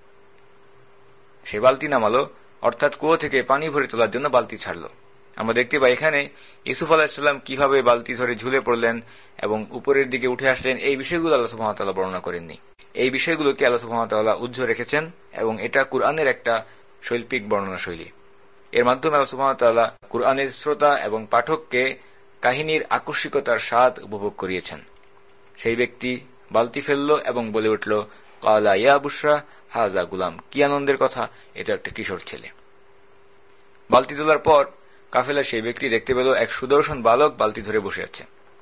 সে বালতি নামালো, অর্থাৎ কুয়ো থেকে পানি ভরে তোলার জন্য বালতি ছাড়ল। আমরা দেখতে পাই এখানে ইউসুফ আলাইহিস সালাম কিভাবে বালতি ধরে ঝুলে পড়লেন এবং উপরের দিকে উঠে আসলেন, এই বিষয়গুলো আল্লাহ সুবহানাহু ওয়া তাআলা বর্ণনা করেননি। এই বিষয়গুলোকে আল্লাহ সুবহানাহু ওয়া তাআলা উজ্জ্ব রেখেছেন এবং এটা কুরআনের একটা শৈল্পিক বর্ণনা শৈলী। এর মাধ্যমে আল্লাহ সুবহানাহু ওয়া তাআলা কুরআনের শ্রোতা এবং পাঠককে কাহিনীর আকস্মিকতার স্বাদ উপভোগ করিয়েছেন। সেই ব্যক্তি বালতি ফেলল এবং বলে উঠল, ক্বালা ইয়া বুশরা হাযা গুলাম, কি আনন্দের কথা, এটা একটা কিশোর ছেলে। বালতি তোলার পর কাফেলা সেই ব্যক্তি দেখতে পেল এক সুদর্শন বালক বালতি ধরে বসে আছে।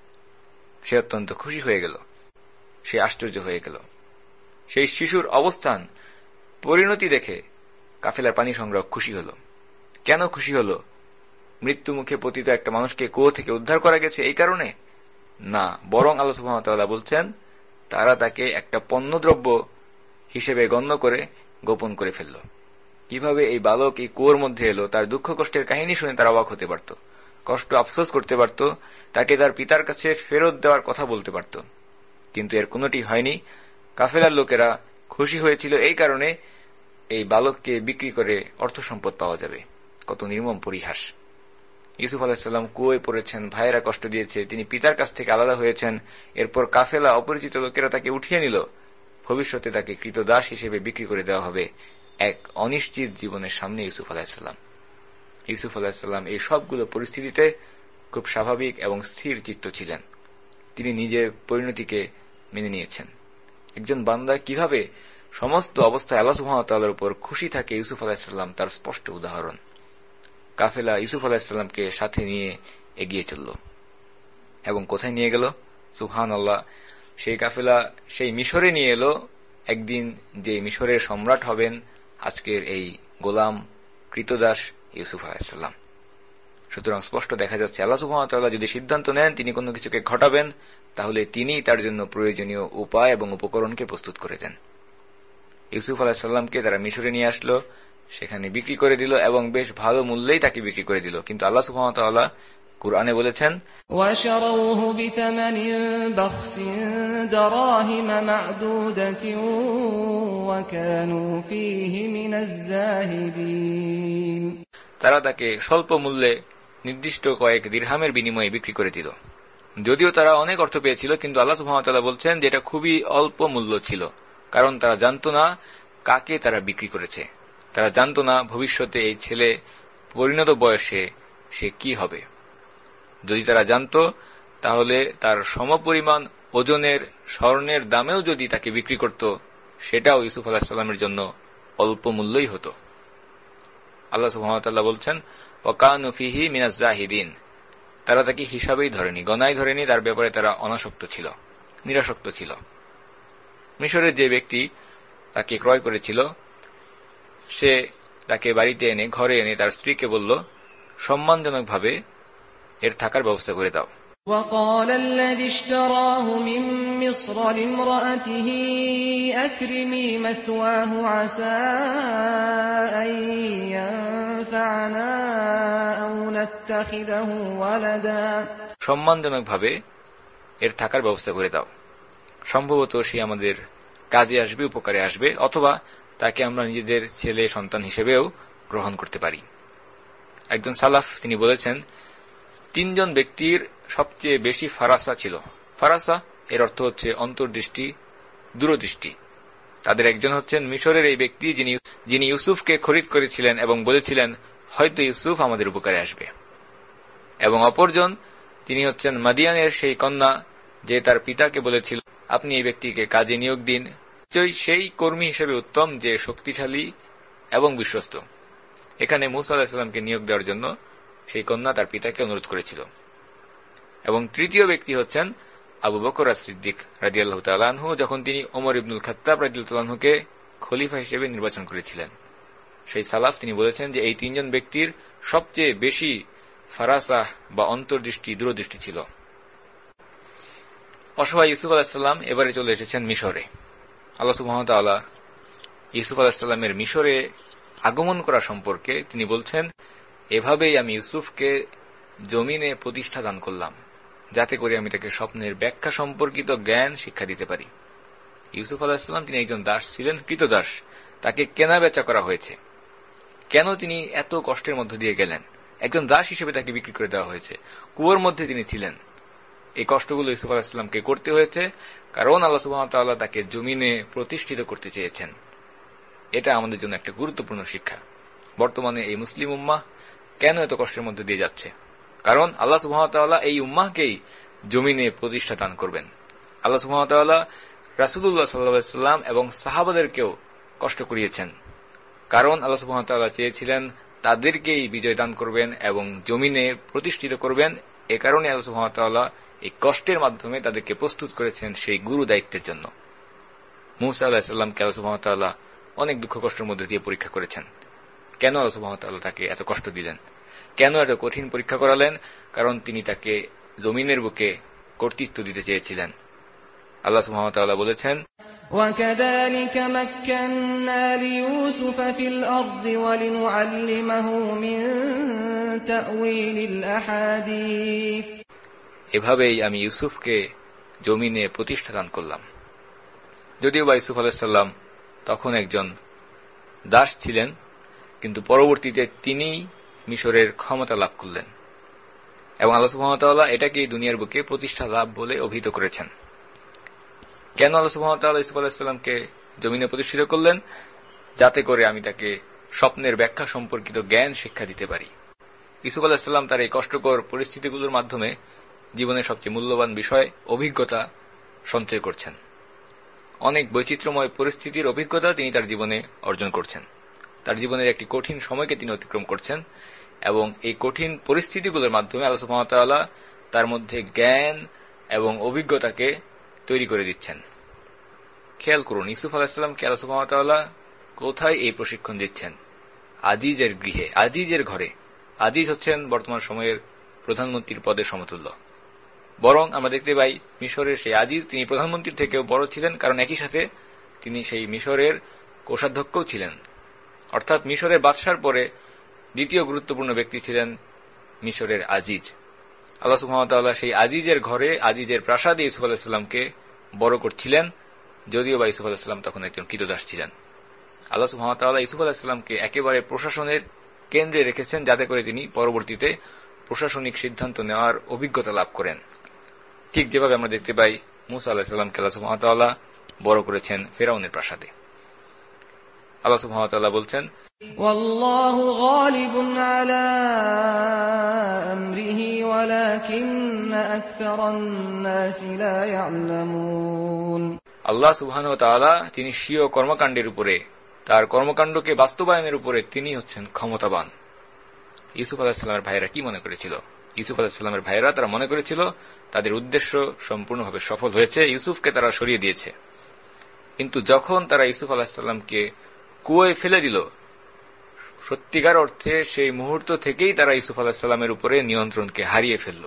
সে অত্যন্ত খুশি হয়ে গেল, সে আশ্চর্য হয়ে গেল। সেই শিশুর অবস্থান, পরিণতি দেখে কাফেলার পানি সংগ্রহ খুশি হল। কেন খুশি হল? মৃত্যু মুখে পতিত একটা মানুষকে কুয়ো থেকে উদ্ধার করা গেছে এই কারণে না, বরং আল্লাহ সুবহানাহু ওয়া তাআলা বলছেন তারা তাকে একটা পণ্যদ্রব্য হিসেবে গণ্য করে গোপন করে ফেলল। কিভাবে এই বালক এই কুয়োর মধ্যে এলো, তার দুঃখ কষ্টের কাহিনী শুনে তারা অবাক হতে পারত, কষ্ট আফসোস করতে পারত, তাকে তার পিতার কাছে ফেরত দেওয়ার কথা বলতে পারত, কিন্তু এর কোনোটি হয়নি। কাফেলার লোকেরা খুশি হয়েছিল এই কারণে এই বালককে বিক্রি করে অর্থ সম্পদ পাওয়া যাবে। কত নির্মম পরিহাস! ইউসুফ আলাইহিস সালাম কুয়োয় পড়েছেন, ভাইয়েরা কষ্ট দিয়েছে, তিনি পিতার কাছ থেকে আলাদা হয়েছেন, এরপর কাফেলা অপরিচিত লোকেরা তাকে উঠিয়ে নিল, ভবিষ্যতে তাকে কৃতদাস হিসেবে বিক্রি করে দেওয়া হবে। এক অনিশ্চিত জীবনের সামনে ইউসুফ আলাইহিস সালাম। ইউসুফ আলাইহিস সালাম এই সবগুলো পরিস্থিতিতে খুব স্বাভাবিক এবং স্থির চিত্ত ছিলেন। তিনি নিজের পরিণতিকে মেনে নিয়েছেন। একজন বান্দা কিভাবে সমস্ত অবস্থায় আল্লাহ সুবহানাহু ওয়া তাআলার উপর খুশি থাকে, ইউসুফ আলাইহিস সালাম তার স্পষ্ট উদাহরণ। কাফেলা ইউসুফ আলাইহিস সালামকে সাথে নিয়ে এগিয়ে চলল এবং কোথায় নিয়ে গেল? সুবহানাল্লাহ, সেই কাফেলা সেই মিশরে নিয়ে এলো, একদিন যে মিশরের সম্রাট হবেন আজকের এই গোলাম কৃতদাস ইউসুফ আলাইহিস সালাম। সুতরাং স্পষ্ট দেখা যাচ্ছে আল্লাহ সুবহানাহু ওয়া তাআলা যদি সিদ্ধান্ত নেন তিনি কোনো কিছুকে ঘটাবেন, তাহলে তিনি তার জন্য প্রয়োজনীয় উপায় এবং উপকরণকে প্রস্তুত করে দেন। ইউসুফ আলাইহিস সালামকে তারা মিশরে নিয়ে আসলো, সেখানে বিক্রি করে দিল এবং বেশ ভালো মূল্যেই তাকে বিক্রি করে দিল। কিন্তু আল্লাহ সুবহানাহু ওয়া তাআলা কুরআনে বলেছেন, وَشَرَوْهُ بِثَمَنٍ بَخْسٍ دَرَاهِمَ مَعْدُودَةٍ وَكَانُوا فِيهِ مِنَ الزَّاهِدِينَ। তারা তাকে স্বল্প মূল্যে নির্দিষ্ট কয়েক দিরহামের বিনিময়ে বিক্রি করে দিল। যদিও তারা অনেক অর্থ পেয়েছিল, কিন্তু আল্লাহ সুবহানাহু ওয়া তাআলা বলছেন যে এটা খুবই অল্প মূল্য ছিল, কারণ তারা জানত না কাকে তারা বিক্রি করেছে। তারা জানত না ভবিষ্যতে এই ছেলে পরিণত বয়সে সে কি হবে। যদি তারা জানত, তাহলে তার সমপরিমাণ ওজনের স্বর্ণের দামেও যদি তাকে বিক্রি করত, সেটাও ইউসুফ আলাইহিস সালামের জন্য অল্প মূল্যই হতো। আল্লাহ সুবহানাহু ওয়া তাআলা বলছেন, ওয়াকানু ফিহি মিনাজ জাহিদিন। তারা তাকে হিসাবেই ধরেনি, গণাই ধরেনি, তার ব্যাপারে তারা অনাসক্ত ছিল, নিরাসক্ত ছিল। মিশরের যে ব্যক্তি তাকে ক্রয় করেছিল, সে তাকে বাড়িতে এনে, ঘরে এনে তার স্ত্রীকে বলল, সম্মানজনকভাবে এর থাকার ব্যবস্থা করে দাও। وقال الذي اشتراه من مصر لامرأته أكرمي مثواه عسى أن ينفعنا أو نتخذه ولدا। সম্মানজনকভাবে এর থাকার ব্যবস্থা করে দাও, সম্ভবত সে আমাদের কাজে আসবে, উপকারে আসবে, অথবা তাকে আমরা নিজেদের ছেলে সন্তান হিসেবেও গ্রহণ করতে পারি। একজন সালাফ তিনি বলেছেন, তিনজন ব্যক্তির সবচেয়ে বেশি ফারাসা ছিল। ফারাসা এর অর্থ হচ্ছে অন্তর্দৃষ্টি, দূরদৃষ্টি। তাদের একজন হচ্ছেন মিশরের এই ব্যক্তি যিনি ইউসুফকে খরিদ করেছিলেন এবং বলেছিলেন হয়তো ইউসুফ আমাদের উপকারে আসবে, এবং অপরজন তিনি হচ্ছেন মাদিয়ানের সেই কন্যা যে তার পিতাকে বলেছিল আপনি এই ব্যক্তিকে কাজে নিয়োগ দিন, সেই কর্মী হিসেবে উত্তম যে শক্তিশালী এবং বিশ্বস্ত। এখানে মূসা আলাইহিস সালামকে নিয়োগ দেওয়ার জন্য সেই কন্যা তার পিতাকে অনুরোধ করেছিল। এবং তৃতীয় ব্যক্তি হচ্ছেন আবু বকর আস-সিদ্দিক রাদিয়াল্লাহু তাআলা আনহু, যখন তিনি ওমর ইবনুল খাত্তাব রাদিয়াল্লাহু তাআলা আনহুকে খলিফা হিসেবে নির্বাচন করেছিলেন। সেই সালাফ তিনি বলেছেন যে এই তিনজন ব্যক্তির সবচেয়ে বেশি ফারাসা বা অন্তর্দৃষ্টি, দূরদৃষ্টি ছিল। অসহায় ইউসুফ আলাইহিস সালাম এবারে চলে এসেছেন মিশরে। আল্লাহ সুবহানাহু ওয়া তাআলা ইউসুফ আলাইহিস সালামের মিশরে আগমন করা সম্পর্কে তিনি বলছেন, এভাবেই আমি ইউসুফকে জমিনে প্রতিষ্ঠা দান করলাম, যাতে করে আমি তাকে স্বপ্নের ব্যাখ্যা সম্পর্কিত জ্ঞান শিক্ষা দিতে পারি। ইউসুফ আলাইহিস সালাম তিনি একজন দাস ছিলেন, কৃতদাস, তাকে কেনা বেচা করা হয়েছে। কেন তিনি এত কষ্টের মধ্য দিয়ে গেলেন? একজন দাস হিসেবে তাকে বিক্রি করে দেওয়া হয়েছে, কুয়োর মধ্যে তিনি ছিলেন। এই কষ্টগুলো ইউসুফ আলাইহিস সালামকে করতে হয়েছে, কারণ আল্লাহ সুবহানাহু ওয়া তাআলা তাকে জমিনে প্রতিষ্ঠিত করতে চেয়েছেন। এটা আমাদের জন্য একটা গুরুত্বপূর্ণ শিক্ষা। বর্তমানে এই মুসলিম উম্মাহ কেন এত কষ্টের মধ্যে দিয়ে যাচ্ছে? কারণ আল্লাহ সুবহানাহু ওয়া তাআলা এই উম্মাহকেই জমিনে প্রতিষ্ঠা দান করবেন। আল্লাহ সুবহানাহু ওয়া তাআলা রাসূলুল্লাহ সাল্লাল্লাহু আলাইহি ওয়াসাল্লাম এবং সাহাবাদেরকেও কষ্ট করিয়েছেন, কারণ আল্লাহ সুবহানাহু ওয়া তাআলা চেয়েছিলেন তাদেরকেই বিজয় দান করবেন এবং জমিনে প্রতিষ্ঠিত করবেন। এ কারণে আল্লাহ সুবহানাহু ওয়া তাআলা এই কষ্টের মাধ্যমে তাদেরকে প্রস্তুত করেছেন সেই গুরু দায়িত্বের জন্য। মূসা আলাইহিস সালামকে আল্লাহ সুবহানাহু ওয়া তাআলা অনেক দুঃখ কষ্টের মধ্যে দিয়ে পরীক্ষা করেছেন। কেন আল্লাহ সুবহানাহু ওয়া তাআলা তাকে এত কষ্ট দিলেন? কেন এত কঠিন পরীক্ষা করালেন? কারণ তিনি তাকে জমিনের বুকে কর্তৃত্ব দিতে চেয়েছিলেন। আল্লাহ সুবহানাহু ওয়া তাআলা বলেছেন, وَكَذَلِكَ مَكَّنَّا لِيُوسُفَ فِي الْأَرْضِ وَلِنُعَلِّمَهُ مِنْ تَأْوِيلِ الْأَحَادِيثِ। এভাবেই আমি ইউসুফকে জমিনে প্রতিষ্ঠা দান করলাম। যদিও বা ইউসুফ আলাইহিস সালাম তখন একজন দাস ছিলেন, কিন্তু পরবর্তীতে তিনি মিশরের ক্ষমতা লাভ করলেন এবং আল্লাহ সুবহানাহু ওয়া তাআলা এটাকে দুনিয়ার বুকে প্রতিষ্ঠা লাভ বলে অভিহিত করেছেন। কেন আল্লাহ সুবহানাহু ওয়া তাআলা ইউসুফ আলাইহিস সালামকে জমিনে প্রতিষ্ঠিত করলেন? যাতে করে আমি তাকে স্বপ্নের ব্যাখ্যা সম্পর্কিত জ্ঞান শিক্ষা দিতে পারি। ইউসুফ আলাইহিস সালাম তার এই কষ্টকর পরিস্থিতিগুলোর মাধ্যমে জীবনের সবচেয়ে মূল্যবান বিষয় অভিজ্ঞতা সঞ্চয় করছেন। অনেক বৈচিত্র্যময় পরিস্থিতির অভিজ্ঞতা তিনি তার জীবনে অর্জন করছেন। তার জীবনের একটি কঠিন সময়কে তিনি অতিক্রম করছেন এবং এই কঠিন পরিস্থিতিগুলোর মাধ্যমে আল্লাহ সুবহানাহু ওয়া তাআলা তার মধ্যে জ্ঞান এবং অভিজ্ঞতাকে তৈরি করে দিচ্ছেন। খেয়াল করুন, ইউসুফ আলাইহিস সালামকে আল্লাহ সুবহানাহু ওয়া তাআলা কোথায় এই প্রশিক্ষণ দিচ্ছেন? আজিজের গৃহে, আজিজের ঘরে। আজিজ হচ্ছেন বর্তমান সময়ের প্রধানমন্ত্রীর পদের সমতুল্য। বরং আমরা দেখতে পাই মিশরের সেই আজিজ তিনি প্রধানমন্ত্রীর থেকেও বড় ছিলেন, কারণ একই সাথে তিনি সেই মিশরের কোষাধ্যক্ষও ছিলেন। অর্থাৎ মিশরের বাদশার পরে দ্বিতীয় গুরুত্বপূর্ণ ব্যক্তি ছিলেন মিশরের আজিজ। আল্লাহ সুবহানাহু ওয়া তাআলা সেই আজিজের ঘরে, আজিজের প্রাসাদে ইউসুফ আলাইহিস সালামকে বড় করছিলেন, যদিও বা ইউসুফ আলাইহিস সালাম তখন একজন ক্রীতদাস ছিলেন। আল্লাহ সুবহানাহু ওয়া তাআলা ইউসুফ আলাইহিস সালামকে একেবারে প্রশাসনের কেন্দ্রে রেখেছেন, যাতে করে তিনি পরবর্তীতে প্রশাসনিক সিদ্ধান্ত নেওয়ার অভিজ্ঞতা লাভ করেন। ঠিক যেভাবে আমরা দেখতে পাই মূসা আলাইহিস সালামকে আল্লাহ সুবহানাহু ওয়া তাআলা বড় করেছেন ফিরআউনের প্রাসাদে। আল্লাহ সুবহানাহু ওয়া তাআলা বলছেন, ওয়াল্লাহু গালিবুন আলা আমরিহি ওয়ালাকিন্না আকসারান নাসি লা ইয়ালামুন। আল্লাহ সুবহানাহু ওয়া তাআলা তিনি স্বীয় কর্মকাণ্ডের উপরে, তার কর্মকাণ্ডকে বাস্তবায়নের উপরে তিনি হচ্ছেন ক্ষমতাবান। ইউসুফ আলাইহিস সালামের ভাইয়েরা কি মনে করেছিল? ইউসুফ আলাইহিস সালামের ভাইয়েরা তারা মনে করেছিল তাদের উদ্দেশ্য সম্পূর্ণভাবে সফল হয়েছে, ইউসুফকে তারা সরিয়ে দিয়েছে। কিন্তু যখন তারা ইউসুফ আলাইহিস সালামকে কুয়োয় ফেলে দিল, সত্যিকার অর্থে সেই মুহূর্ত থেকেই তারা ইউসুফ আলাইহিস সালামের উপরে নিয়ন্ত্রণকে হারিয়ে ফেলল।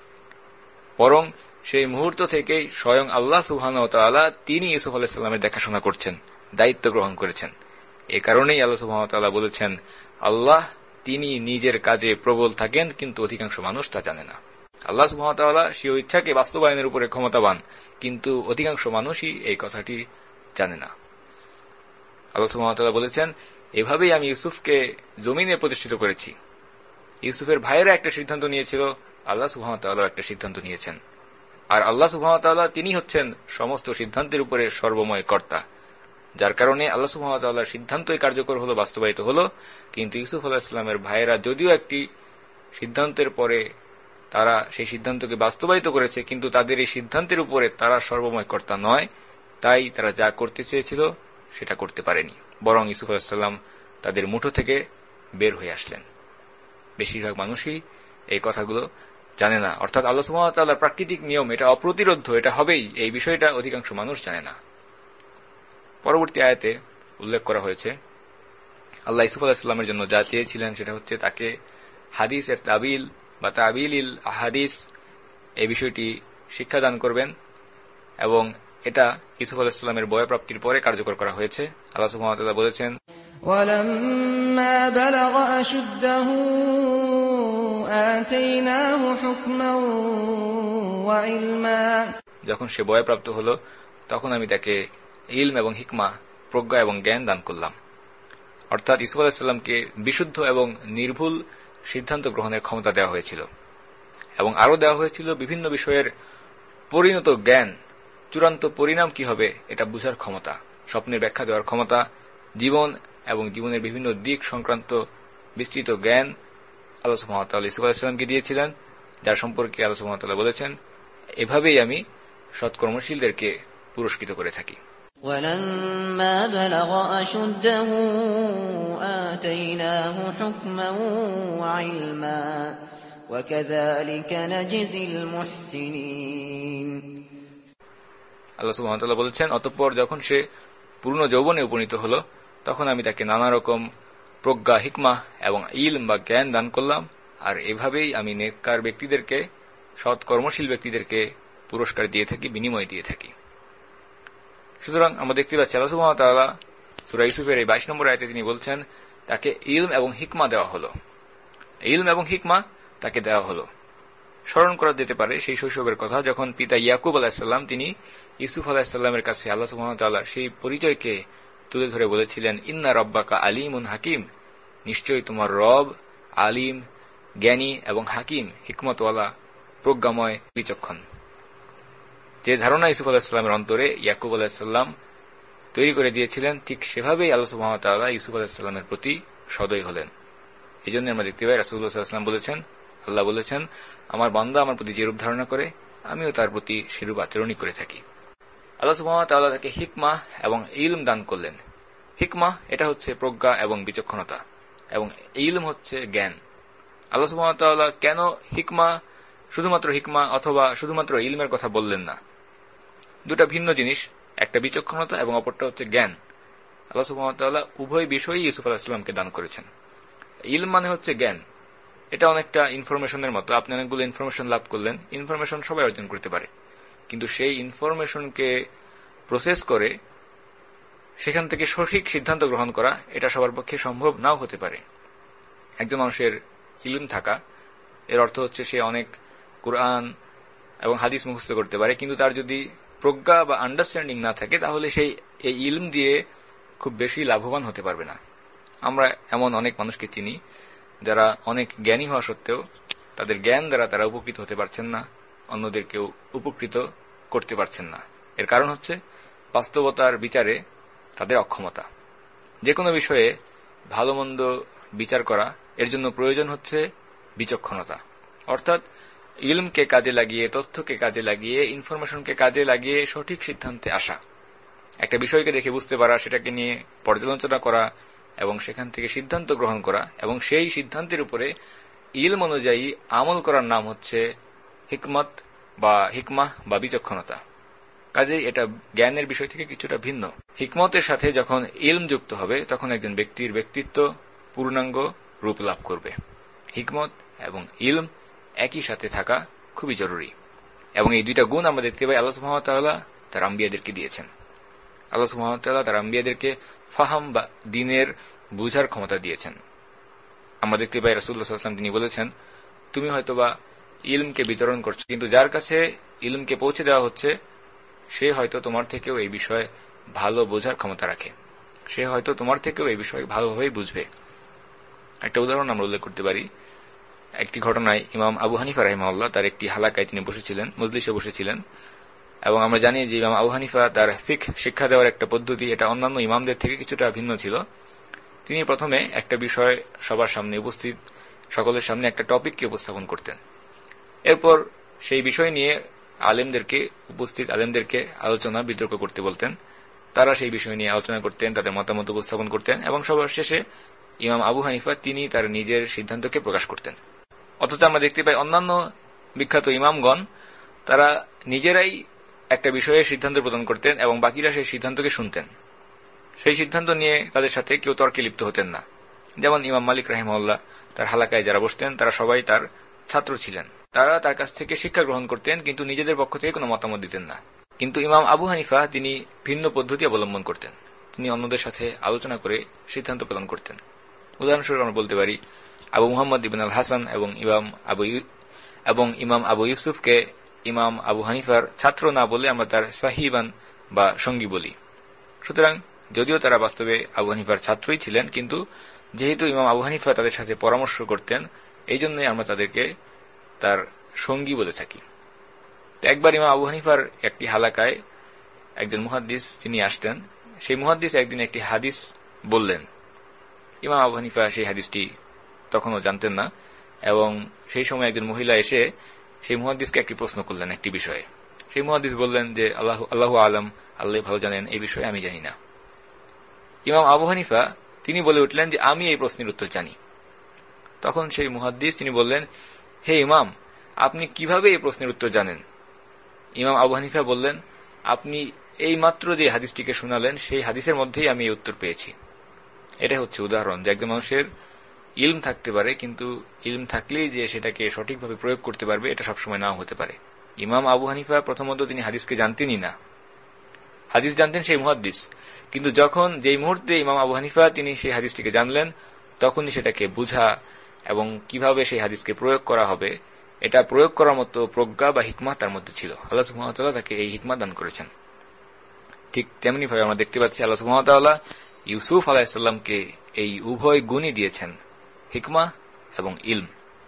বরং সেই মুহূর্ত থেকেই স্বয়ং আল্লাহ সুবহানাহু ওয়া তাআলা তিনি ইউসুফ আলাইহিস সালামের দেখাশোনা করছেন, দায়িত্ব গ্রহণ করেছেন। এ কারণেই আল্লাহ সুবহানাহু ওয়া তাআলা বলেছেন, আল্লাহ তিনি নিজের কাজে প্রবল থাকেন, কিন্তু অধিকাংশ মানুষ তা জানে না। আল্লাহ সুবহানাহু ওয়া তাআলা স্বীয় ইচ্ছাকে বাস্তবায়নের উপরে ক্ষমতাবান, কিন্তু অধিকাংশ মানুষই এই কথাটি জানে না। আল্লাহ সুবহানাহু ওয়া তাআলা বলেছেন, এভাবেই আমি ইউসুফকে জমিনে প্রতিষ্ঠিত করেছি। ইউসুফের ভাইয়েরা একটা সিদ্ধান্ত নিয়েছিল, আল্লাহ সুবহানাহু ওয়া তাআলা একটা সিদ্ধান্ত নিয়েছেন। আর আল্লাহ সুবহানাহু ওয়া তাআলা তিনি হচ্ছেন সমস্ত সিদ্ধান্তের উপরে সর্বময় কর্তা, যার কারণে আল্লাহ সুবহানাহু ওয়া তাআলার সিদ্ধান্তই কার্যকর হলো, বাস্তবায়িত হলো। কিন্তু ইউসুফ আলাইহিস সালামের ভাইয়েরা যদিও একটি সিদ্ধান্তের পরে তারা সেই সিদ্ধান্তকে বাস্তবায়িত করেছে, কিন্তু তাদের এই সিদ্ধান্তের উপরে তারা সর্বময় কর্তা নয়, তাই তারা যা করতে চেয়েছিল সেটা করতে পারেনি, বরং ইউসুফ আলাইহিস সালাম তাদের মুঠো থেকে বের হয়ে আসলেন। বেশিরভাগ মানুষই এই কথাগুলো জানে না, অর্থাৎ আল্লাহ সুবহানাহু ওয়া তাআলার প্রাকৃতিক নিয়ম এটা অপ্রতিরোধ্য, এটা হবেই, এই বিষয়টা অধিকাংশ মানুষ জানে না। পরবর্তী আয়াতে উল্লেখ করা হয়েছে, আল্লাহ ইউসুফ আলাইহিস সালামের জন্য যা চেয়েছিলেন সেটা হচ্ছে তাকে হাদিসের তাবিল বা তাবিলিল আহাদিস এই বিষয়টি শিক্ষাদান করবেন, এবং এটা ইউসুফ আলাইহিস সালামের বয়ঃপ্রাপ্তির পরে কার্যকর করা হয়েছে। আল্লাহ সুবহানাহু ওয়া তাআলা বলেছেন, ওয়ালাম্মা বালাগা আশুদ্দাহু আতাইনাহু হুকমান ওয়া ইলমা। যখন সে বয়ঃপ্রাপ্ত হলো তখন আমি তাকে ইলম এবং হিকমা, প্রজ্ঞা এবং জ্ঞান দান করলাম। অর্থাৎ ইউসুফ আলাইহিস সালামকে বিশুদ্ধ এবং নির্ভুল সিদ্ধান্ত গ্রহণের ক্ষমতা দেওয়া হয়েছিল, এবং আরও দেওয়া হয়েছিল বিভিন্ন বিষয়ের পরিণত জ্ঞান, চূড়ান্ত পরিণাম কি হবে এটা বুঝার ক্ষমতা, স্বপ্নের ব্যাখ্যা দেওয়ার ক্ষমতা, জীবন এবং জীবনের বিভিন্ন দিক সংক্রান্ত বিস্তৃত জ্ঞান আল্লাহ সুবহানাহু ওয়া তাআলা ইউসুফ আলাইহিস সালামকে দিয়েছিলেন, যার সম্পর্কে আল্লাহ সুবহানাহু ওয়া তাআলা বলেছেন, এভাবেই আমি সৎকর্মশীলদেরকে পুরস্কৃত করে থাকি। ওয়ালাম্মা বালাগা আশুদ্দাহু আতাইনাহু হুকমান ওয়া ইলমা ওয়া কাযালিকা নাজজিল মুহসিনিন। আল্লাহ সুবহানাহু ওয়া তাআলা বলেছেন, অতঃপর যখন সে পূর্ণ যৌবনে উপনীত হল তখন আমি তাকে নানা রকম প্রজ্ঞা, হিকমা এবং ইলম বা জ্ঞান দান করলাম, আর এভাবেই আমি নেককার ব্যক্তিদেরকে, সৎ কর্মশীল ব্যক্তিদেরকে পুরস্কার দিয়ে থাকি, বিনিময় দিয়ে থাকি। সুতরাং আমরা দেখতে পাচ্ছি আল্লাহ সুবহানাহু ওয়া তাআলা সূরা ইউসুফের এই 22 নম্বর আয়াতে তিনি বলছেন তাকে ইলম এবং হিকমা দেওয়া হলো, ইলম এবং হিকমা তাকে দেওয়া হলো। স্মরণ করা যেতে পারে সেই শৈশবের কথা, যখন পিতা ইয়াকুব আলাইহিস সালাম তিনি ইউসুফ আলাইহিস সালামের কাছে আল্লাহ সুবহানাহু ওয়া তাআলার সেই পরিচয়কে তুলে ধরে বলেছিলেন, ইন্না রাব্বাকা আলিমুন হাকিম, নিশ্চয়ই তোমার রব আলিম, জ্ঞানী এবং হাকিম, হিকমতওয়ালা, প্রজ্ঞাময়, বিচক্ষণ। যে ধারণা ইউসুফ আলাইহিস সালামের অন্তরে ইয়াকুব আলাইহিস সালাম তৈরি করে দিয়েছিলেন, ঠিক সেভাবেই আল্লাহ সুবহানাহু ওয়া তাআলা ইউসুফ আলাইহিস সালামের প্রতি সদয় হলেন। এই জন্য আমরা দেখতে পাই রাসূলুল্লাহ সাল্লাল্লাহু আলাইহি ওয়াসাল্লাম বলেছেন, আল্লাহ বলেছেন, আমার বান্দা আমার প্রতি যেরূপ ধারণা করে আমিও তার প্রতি সেরূপ আচরণই করে থাকি। আল্লাহ সুবহানাহু ওয়া তাআলা তাকে হিকমা এবং ইলম দান করলেন। হিকমা এটা হচ্ছে প্রজ্ঞা এবং বিচক্ষণতা, এবং ইলম হচ্ছে জ্ঞান। আল্লাহ সুবহানাহু ওয়া তাআলা কেন হিকমা, শুধুমাত্র হিকমা অথবা শুধুমাত্র ইলমের কথা বললেন না? দুটা ভিন্ন জিনিস, একটা বিচক্ষণতা এবং অপরটা হচ্ছে জ্ঞান। আল্লাহ সুবহানাহু ওয়া তাআলা উভয় বিষয়ই ইউসুফ আলাইহিস সালামকে দান করেছেন। ইলম মানে হচ্ছে জ্ঞান, এটা অনেকটা ইনফরমেশনের মতো। আপনি অনেকগুলো ইনফরমেশন লাভ করলেন, ইনফরমেশন সবাই অর্জন করতে পারে, কিন্তু সেই ইনফরমেশনকে প্রসেস করে সেখান থেকে সঠিক সিদ্ধান্ত গ্রহণ করা এটা সবার পক্ষে সম্ভব নাও হতে পারে। একজন মানুষের ইলম থাকা এর অর্থ হচ্ছে সে অনেক কুরআন এবং হাদিস মুখস্থ করতে পারে, কিন্তু তার যদি প্রজ্ঞা বা আন্ডারস্ট্যান্ডিং না থাকে তাহলে সেই এই ইলম দিয়ে খুব বেশি লাভবান হতে পারবে না। আমরা এমন অনেক মানুষকে চিনি যারা অনেক জ্ঞানী হওয়া সত্ত্বেও তাদের জ্ঞান দ্বারা তারা উপকৃত হতে পারছেন না, অন্যদেরকেও উপকৃত করতে পারছেন না। এর কারণ হচ্ছে বাস্তবতার বিচারে তাদের অক্ষমতা। যে কোনো বিষয়ে ভালো মন্দ বিচার করা, এর জন্য প্রয়োজন হচ্ছে বিচক্ষণতা, অর্থাৎ ইলমকে কাজে লাগিয়ে, তথ্যকে কাজে লাগিয়ে, ইনফরমেশনকে কাজে লাগিয়ে সঠিক সিদ্ধান্তে আসা, একটা বিষয়কে দেখে বুঝতে পারা, সেটাকে নিয়ে পর্যালোচনা করা এবং সেখান থেকে সিদ্ধান্ত গ্রহণ করা এবং সেই সিদ্ধান্তের উপরে ইলম অনুযায়ী আমল করার নাম হচ্ছে হিকমত বা হিকমাহ বা বিচক্ষণতা। কাজেই এটা জ্ঞানের বিষয় থেকে কিছুটা ভিন্ন। হিকমতের সাথে যখন ইলম যুক্ত হবে তখন একজন ব্যক্তির ব্যক্তিত্ব পূর্ণাঙ্গ রূপ লাভ করবে। হিকমত এবং ইলম একই সাথে থাকা খুবই জরুরি, এবং এই দুইটা গুণ আমরা দেখতে পাই আল্লাহ সুবহানাহু ওয়া তাআলা তার আম্বিয়াদেরকে দিয়েছেন। আল্লাহ সুবহানাহু ওয়া তাআলা তার আম্বিয়াদেরকে ফাহাম বা দ্বীনের বুঝার ক্ষমতা দিয়েছেন। আমরা দেখতে পাই রাসূলুল্লাহ সাল্লাল্লাহু আলাইহি ওয়াসাল্লাম তিনি বলেছেন, তুমি হয়তোবা ইলমকে বিতরণ করছো, কিন্তু যার কাছে ইলমকে পৌঁছে দেওয়া হচ্ছে সে হয়তো তোমার থেকেও এই বিষয়ে ভালো বোঝার ক্ষমতা রাখে, সে হয়তো তোমার থেকেও এই বিষয়ে ভালোভাবেই বুঝবে। একটা উদাহরণ আমরা উল্লেখ করতে পারি। একটি ঘটনায় ইমাম আবু হানিফা রাহিমাহুল্লাহ তার একটি হালাকায় তিনি বসেছিলেন, মজলিসে বসেছিলেন, এবং আমরা জানি যে ইমাম আবু হানিফা তার ফিকহ শিক্ষা দেওয়ার একটা পদ্ধতি, এটা অন্যান্য ইমামদের থেকে কিছুটা ভিন্ন ছিল। তিনি প্রথমে একটা বিষয় সবার সামনে উপস্থিত সকলের সামনে একটা টপিককে উপস্থাপন করতেন, এরপর সেই বিষয় নিয়ে আলেমদেরকে, উপস্থিত আলেমদেরকে আলোচনা বিতর্ক করতে বলতেন, তারা সেই বিষয় নিয়ে আলোচনা করতেন, তাদের মতামত উপস্থাপন করতেন, এবং সবার শেষে ইমাম আবু হানিফা তিনি তার নিজের সিদ্ধান্তকে প্রকাশ করতেন। অথচ আমরা দেখতে পাই অন্যান্য বিখ্যাত ইমামগণ তারা নিজেরাই একটা বিষয়ে সিদ্ধান্ত প্রদান করতেন এবং বাকিরা সেই সিদ্ধান্তকে শুনতেন। সেই সিদ্ধান্ত নিয়ে তাদের সাথে কেউ তর্কে লিপ্ত হতেন না। যেমন ইমাম মালিক রাহিমাহুল্লাহ তার হালাকায় যারা বসতেন তারা সবাই তার ছাত্র ছিলেন, তারা তার কাছ থেকে শিক্ষা গ্রহণ করতেন, কিন্তু নিজেদের পক্ষ থেকে কোনো মতামত দিতেন না। কিন্তু ইমাম আবু হানিফা তিনি ভিন্ন পদ্ধতি অবলম্বন করতেন, তিনি অন্যদের সাথে আলোচনা করে সিদ্ধান্ত প্রদান করতেন। উদাহরণস্বরূপ আমরা বলতে পারি আবু মুহাম্মদ ইবনে আল হাসান এবং ইমাম আবু ইউসুফকে ইমাম আবু হানিফার ছাত্র না বলে আমরা তার সাহিবান বা সঙ্গী বলি। সুতরাং যদিও তারা বাস্তবে আবু হানিফার ছাত্রই ছিলেন, কিন্তু যেহেতু ইমাম আবু হানিফা তাদের সাথে পরামর্শ করতেন এই জন্যই আমরা তাদেরকে তার সঙ্গী বলে থাকি। তো একবার ইমাম আবু হানিফার একটি হালাকায় একজন মুহাদ্দিস তিনি আসতেন, সেই মুহাদ্দিস একদিন একটি হাদিস বললেন। ইমাম আবু হানিফা সেই হাদিসটি তখনও জানতেন না, এবং সেই সময় একজন মহিলা এসে সেই মুহাদ্দিসকে একটি প্রশ্ন করলেন একটি বিষয়ে। সেই মুহাদ্দিস বললেন যে আল্লাহু আলম, আল্লাহ ভালো জানেন, এই বিষয়ে আমি জানি না। ইমাম আবু হানিফা তিনি বলে উঠলেন যে আমি এই প্রশ্নের উত্তর জানি। তখন সেই মুহাদ্দিস তিনি বললেন, হে ইমাম, আপনি কিভাবে এই প্রশ্নের উত্তর জানেন? ইমাম আবু হানিফা বললেন, আপনি এই মাত্র যে হাদিসটিকে শোনালেন সেই হাদিসের মধ্যেই আমি এই উত্তর পেয়েছি। এটা হচ্ছে উদাহরণ যে একজন মানুষের ইলম থাকতে পারে, কিন্তু ইলম থাকলেই যে সেটাকে সঠিকভাবে প্রয়োগ করতে পারবে এটা সবসময় নাও হতে পারে। ইমাম আবু হানিফা প্রথমত তিনি হাদিসকে জানতেনই না, হাদিস জানতেন সেই মুহাদ্দিস, কিন্তু যখন যেই মুহূর্তে ইমাম আবু হানিফা তিনি সেই হাদিসটিকে জানলেন তখনই সেটাকে বুঝা এবং কিভাবে সেই হাদিসকে প্রয়োগ করা হবে এটা প্রয়োগ করার মতো প্রজ্ঞা বা হিকমত তার মধ্যে ছিল। আল্লাহ সুবহানাহু ওয়া তাআলা তাকে এই হিকমত দান করেছেন। ঠিক তেমনি ভাবে আমরা দেখতে পাচ্ছি আল্লাহ সুবহানাহু ওয়া তাআলা ইউসুফ আলাইহিস সালামকে এই উভয় গুণই দিয়েছেন, হিকমা এবং ইলম।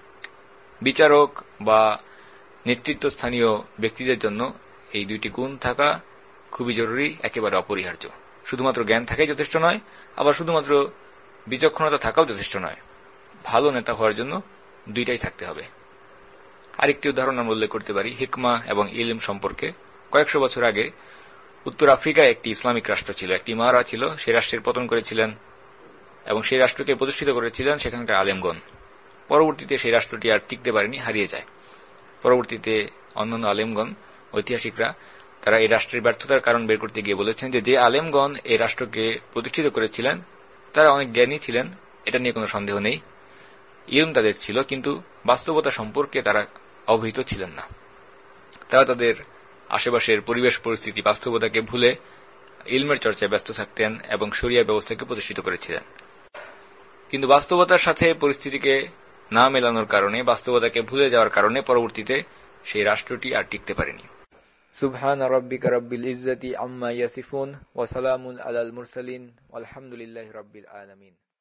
বিচারক বা নেতৃত্বস্থানীয় ব্যক্তিদের জন্য এই দুইটি গুণ থাকা খুবই জরুরি, একেবারে অপরিহার্য। শুধুমাত্র জ্ঞান থাকাই যথেষ্ট নয়, আবার শুধুমাত্র বিচক্ষণতা থাকাও যথেষ্ট নয়। ভালো নেতা হওয়ার জন্য দুইটাই থাকতে হবে। আরেকটি উদাহরণ আমরা উল্লেখ করতে পারি হিকমা এবং ইলম সম্পর্কে। কয়েকশো বছর আগে উত্তর আফ্রিকায় একটি ইসলামিক রাষ্ট্র ছিল, একটি ইমারা ছিল, সেই রাষ্ট্রের পতন করেছিলেন এবং সেই রাষ্ট্রকে প্রতিষ্ঠিত করেছিলেন সেখানকার আলেমগণ। পরবর্তীতে সেই রাষ্ট্রটি আর টিকতে পারেনি, হারিয়ে যায়। পরবর্তীতে অন্যান্য আলেমগণ, ঐতিহাসিকরা, তারা এই রাষ্ট্রের ব্যর্থতার কারণ বের করতে গিয়ে বলেছেন যে আলেমগণ এই রাষ্ট্রকে প্রতিষ্ঠিত করেছিলেন তারা অনেক জ্ঞানী ছিলেন, এটা নিয়ে কোনো সন্দেহ নেই, ইলম তাদের ছিল, কিন্তু বাস্তবতা সম্পর্কে তারা অবহিত ছিলেন না। তারা তাদের আশেপাশের পরিবেশ পরিস্থিতি, বাস্তবতাকে ভুলে ইলমের চর্চায় ব্যস্ত থাকতেন এবং শরিয়া ব্যবস্থাকে প্রতিষ্ঠিত করেছিলেন। কিন্তু বাস্তবতার সাথে পরিস্থিতিকে না মেলানোর কারণে, বাস্তবতাকে ভুলে যাওয়ার কারণে পরবর্তীতে সেই রাষ্ট্রটি আর টিকতে পারেনি। সুবহান রাব্বিকা রাব্বিল ইজ্জাতি আম্মা ইয়াসিফুন ওয়া সালামুন আলাল মুরসালিন ওয়ালহামদুলিল্লাহি রাব্বিল আলামিন।